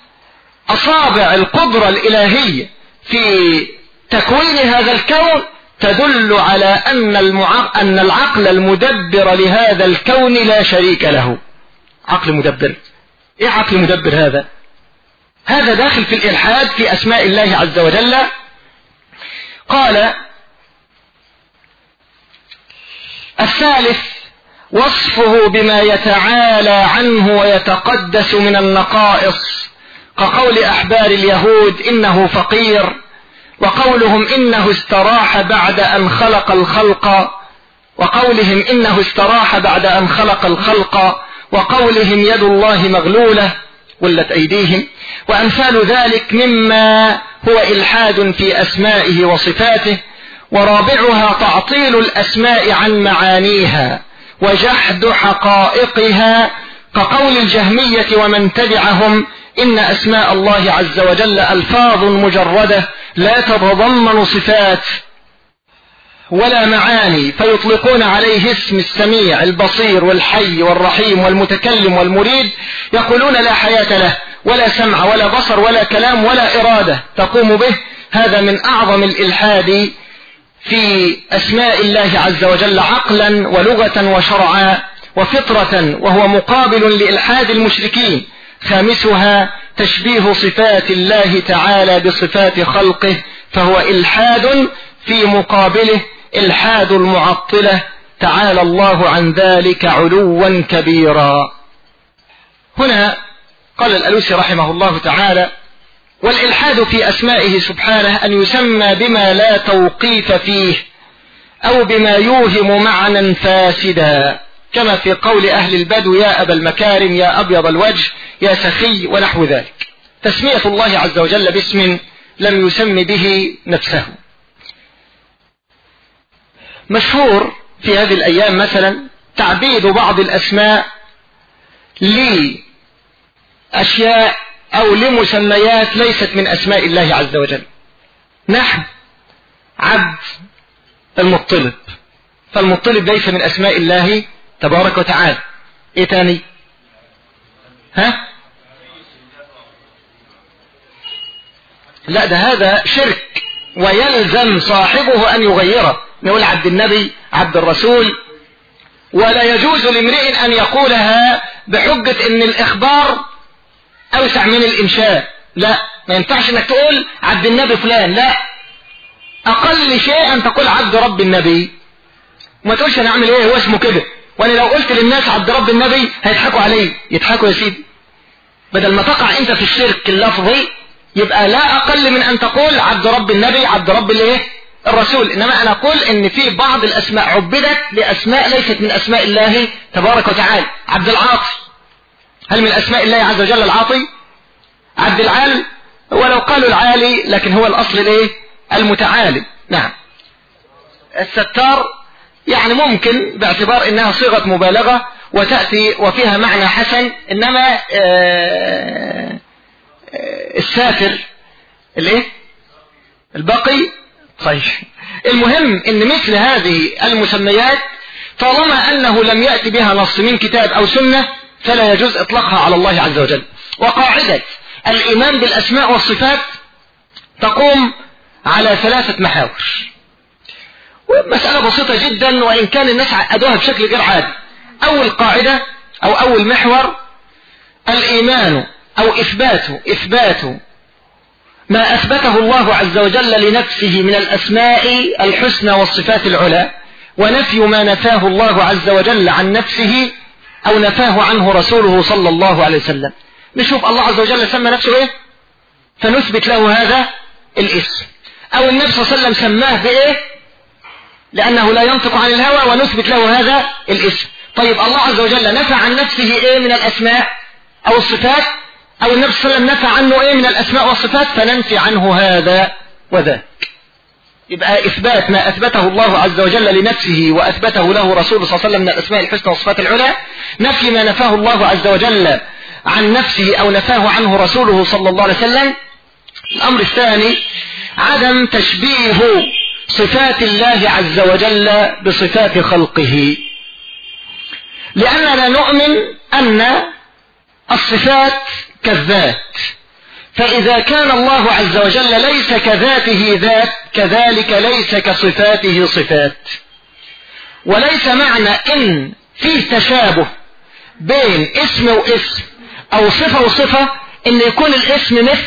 أصابع القدرة الإلهية في تكوين هذا الكون تدل على أن العقل المدبر لهذا الكون لا شريك له. عقل مدبر. إيه عقل مدبر هذا؟ هذا داخل في الإلحاد في أسماء الله عز وجل. قال الثالث وصفه بما يتعالى عنه ويتقدس من النقائص، كقول أحبار اليهود إنه فقير، وقولهم إنه استراح بعد أن خلق الخلق، وقولهم إنه استراح بعد أن خلق الخلق، وقولهم يد الله مغلولة ولت أيديهم، وأمثال ذلك مما هو إلحاد في أسمائه وصفاته. ورابعها تعطيل الأسماء عن معانيها وجحد حقائقها، كقول الجهمية ومن تبعهم إن أسماء الله عز وجل ألفاظ مجردة لا تتضمن صفات. ولا معاني، فيطلقون عليه اسم السميع البصير والحي والرحيم والمتكلم والمريد، يقولون لا حياة له ولا سمع ولا بصر ولا كلام ولا إرادة تقوم به. هذا من أعظم الإلحاد في أسماء الله عز وجل عقلا ولغة وشرعا وفطرة، وهو مقابل لإلحاد المشركين. خامسها تشبيه صفات الله تعالى بصفات خلقه، فهو إلحاد في مقابله إلحاد المعطلة، تعالى الله عن ذلك علوا كبيرا. هنا قال الألوسي رحمه الله تعالى: والإلحاد في أسمائه سبحانه أن يسمى بما لا توقيف فيه أو بما يوهم معنى فاسدا، كما في قول أهل البدو: يا أبا المكارم، يا أبيض الوجه، يا سخي، ونحو ذلك. تسمية الله عز وجل باسم لم يسم به نفسه. مشهور في هذه الأيام مثلا تعبيد بعض الأسماء لأشياء أو لمسميات ليست من أسماء الله عز وجل. نحن عبد المطلب، فالمطلب ليس من أسماء الله تبارك وتعالى. إيه تاني؟ لا، هذا شرك ويلزم صاحبه أن يغيره. نقول عبد النبي، عبد الرسول، ولا يجوز لامرئ أن يقولها بحجة أن الإخبار أوسع من الإنشاء. لا، ما ينفعش أنك تقول عبد النبي فلان، لا، أقل شيء أن تقول عبد رب النبي، وما تقولش أنا أعمل إيه هو اسمه كده، وأنا لو قلت للناس عبد رب النبي هيضحكوا علي. يضحكوا يا سيدي، بدل ما تقع أنت في الشرك اللفظي يبقى لا أقل من أن تقول عبد رب النبي، عبد رب الإيه؟ الرسول. إنما أنا أقول إن في بعض الأسماء عبدت لأسماء ليست من أسماء الله تبارك وتعالى. عبد العاطي، هل من أسماء الله عز وجل العاطي؟ عبد العال، ولو قالوا العالي لكن هو الأصل الإيه؟ المتعالي. نعم. الستار يعني ممكن باعتبار إنها صيغة مبالغة وتأتي وفيها معنى حسن، إنما الساتر الإيه؟ البقي صحيح. المهم إن مثل هذه المسميات طالما أنه لم يأتي بها نص من كتاب أو سنة فلا يجوز إطلاقها على الله عز وجل. وقاعدة الإيمان بالأسماء والصفات تقوم على 3 محاور، ومسألة بسيطة جدا وإن كان الناس عقدوها بشكل غير عادي. أول قاعدة أو أول محور: الإيمان أو إثبات ما أثبته الله عز وجل لنفسه من الأسماء الحسنى والصفات العلى، ونفي ما نفاه الله عز وجل عن نفسه أو نفاه عنه رسوله صلى الله عليه وسلم. نشوف الله عز وجل سمى نفسه إيه فنثبت له هذا الاسم، أو النبي صلى الله عليه وسلم سماه بإيه لأنه لا ينطق عن الهوى ونثبت له هذا الاسم. طيب الله عز وجل نفى عن نفسه إيه من الأسماء أو الصفات، أو النبي صلى الله عليه وسلم نفى عنه إيه من الأسماء والصفات، فننفي عنه هذا وذاك. يبقى إثبات ما أثبته الله عز وجل لنفسه وأثبته له رسوله صلى الله عليه وسلم من الأسماء الحسنى والصفات العلى، نفي ما نفاه الله عز وجل عن نفسه أو نفاه عنه رسوله صلى الله عليه وسلم. الأمر الثاني: عدم تشبيه صفات الله عز وجل بصفات خلقه، لأننا نؤمن أن الصفات كالذات، فإذا كان الله عز وجل ليس كذاته ذات كذلك ليس كصفاته صفات. وليس معنى إن فيه تشابه بين اسم واسم أو صفة وصفة إن يكون الاسم مثل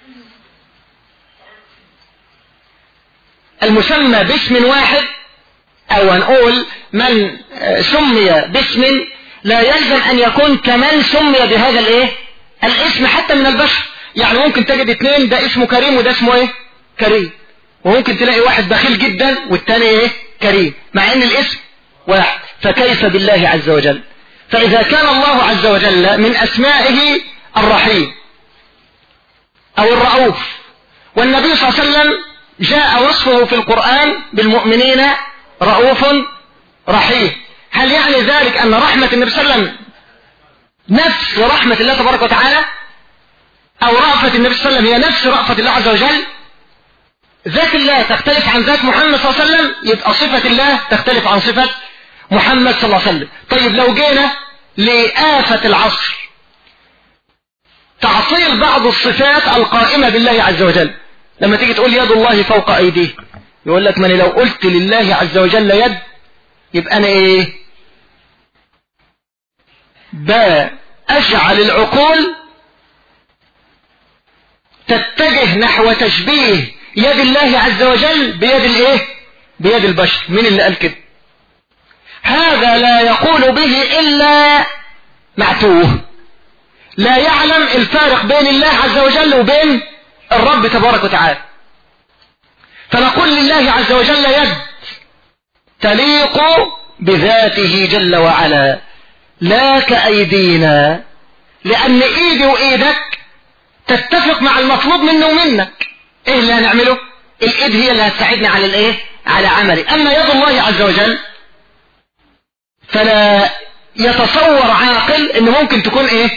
المسمى باسم واحد، أو هنقول من سمي باسم لا يلزم أن يكون كمن سمي بهذا الإيه الاسم حتى من البشر. يعني ممكن تجد 2 ده اسمه كريم وده اسمه إيه كريم، وممكن تلاقي واحد بخيل جدا والتاني إيه كريم، مع إن الاسم واحد. فكيف بالله عز وجل؟ فإذا كان الله عز وجل من أسمائه الرحيم أو الرؤوف، والنبي صلى الله عليه وسلم جاء وصفه في القرآن بالمؤمنين رؤوف رحيم، هل يعني ذلك أن رحمة النبي صلى الله عليه وسلم نفس رحمة الله تبارك وتعالى، أو رأفة النبي صلى الله عليه وسلم هي نفس رأفة الله عز وجل؟ ذات الله تختلف عن ذات محمد صلى الله عليه وسلم، يبقى صفة الله تختلف عن صفة محمد صلى الله عليه وسلم. طيب لو جينا لآفة العصر، تعطيل بعض الصفات القائمة بالله عز وجل، لما تيجي تقول يد الله فوق أيديه، يقول لك من لو قلت لله عز وجل يد يبقى أنا إيه؟ أجعل العقول تتجه نحو تشبيه يد الله عز وجل بيد الإيه؟ بيد البشر. مين اللي قال كده؟ هذا لا يقول به إلا معتوه، لا يعلم الفارق بين الله عز وجل وبين الرب تبارك وتعالى. فنقول لله عز وجل يد تليق بذاته جل وعلا، لا كأيدينا، لأن إيدي وإيدك تتفق مع المطلوب منه ومنك. إيه اللي هنعمله؟ الإيد هي اللي هتساعدنا على الإيه؟ على عملي. أما يد الله عز وجل فلا يتصور عاقل إنه ممكن تكون إيه؟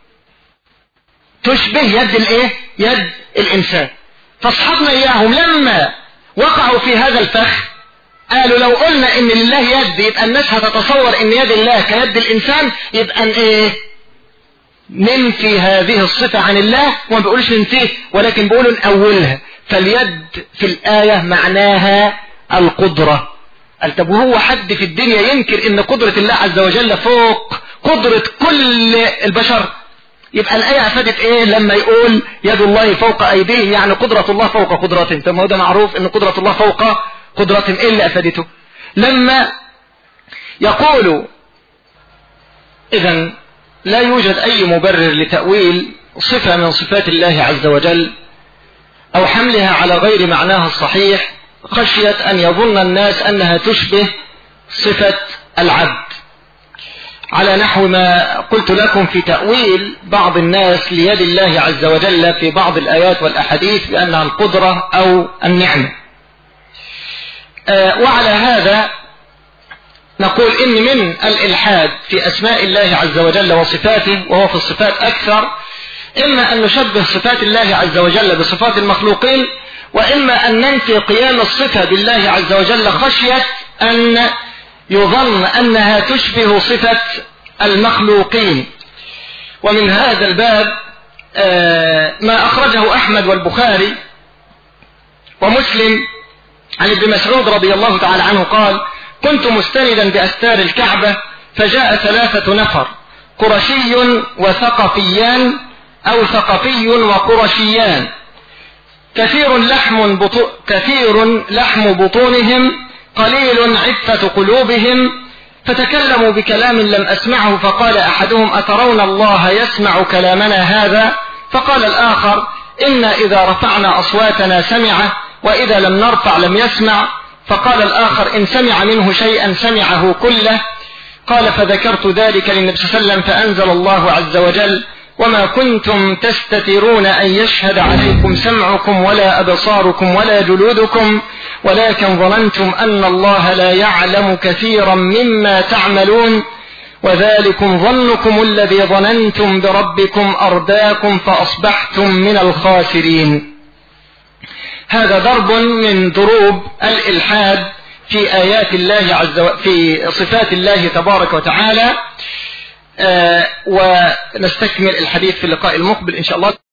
تشبه يد الإيه؟ يد الإنسان. فاصحابنا إياهم لما وقعوا في هذا الفخ قالوا لو قلنا إن لله يد يبقى الناس هتتصور إن يد الله كيد الإنسان، يبقى إيه؟ ننفي هذه الصفة عن الله. وما بيقولش ننفيه، ولكن بيقولوا نأولها. فاليد في الآية معناها القدرة. قال طب وهو حد في الدنيا ينكر إن قدرة الله عز وجل فوق قدرة كل البشر؟ يبقى الآية أفادت إيه لما يقول يد الله فوق أيديهم؟ يعني قدرة الله فوق قدرتهم. طب ما هو ده معروف إن قدرة الله فوق قدرتهم. إيه اللي أفادته؟ لما يقول إذن لا يوجد أي مبرر لتأويل صفة من صفات الله عز وجل أو حملها على غير معناها الصحيح خشية أن يظن الناس أنها تشبه صفة العبد، على نحو ما قلت لكم في تأويل بعض الناس ليد الله عز وجل في بعض الآيات والأحاديث بأنها القدرة أو النعمة. وعلى هذا نقول إن من الإلحاد في أسماء الله عز وجل وصفاته، وهو في الصفات أكثر، إما أن نشبه صفات الله عز وجل بصفات المخلوقين، وإما أن ننفي قيام الصفة بالله عز وجل خشية أن يظن أنها تشبه صفة المخلوقين. ومن هذا الباب ما أخرجه أحمد والبخاري ومسلم عن ابن مسعود رضي الله تعالى عنه قال: كنت مستندا بأستار الكعبة فجاء 3 نفر، قرشي وثقفيان أو ثقفي وقرشيان، كثير لحم بطونهم قليل عفة قلوبهم، فتكلموا بكلام لم أسمعه. فقال أحدهم: أترون الله يسمع كلامنا هذا؟ فقال الآخر: إنا إذا رفعنا أصواتنا سمعه، وإذا لم نرفع لم يسمع. فقال الآخر: إن سمع منه شيئا سمعه كله. قال: فذكرت ذلك للنبي صلى الله عليه وسلم فأنزل الله عز وجل: وما كنتم تستترون أن يشهد عليكم سمعكم ولا أبصاركم ولا جلودكم، ولكن ظننتم أن الله لا يعلم كثيرا مما تعملون، وذلكم ظنكم الذي ظننتم بربكم أرداكم فأصبحتم من الخاسرين. هذا ضرب من ضروب الإلحاد في آيات الله عز وجل، في صفات الله تبارك وتعالى. ونستكمل الحديث في اللقاء المقبل إن شاء الله.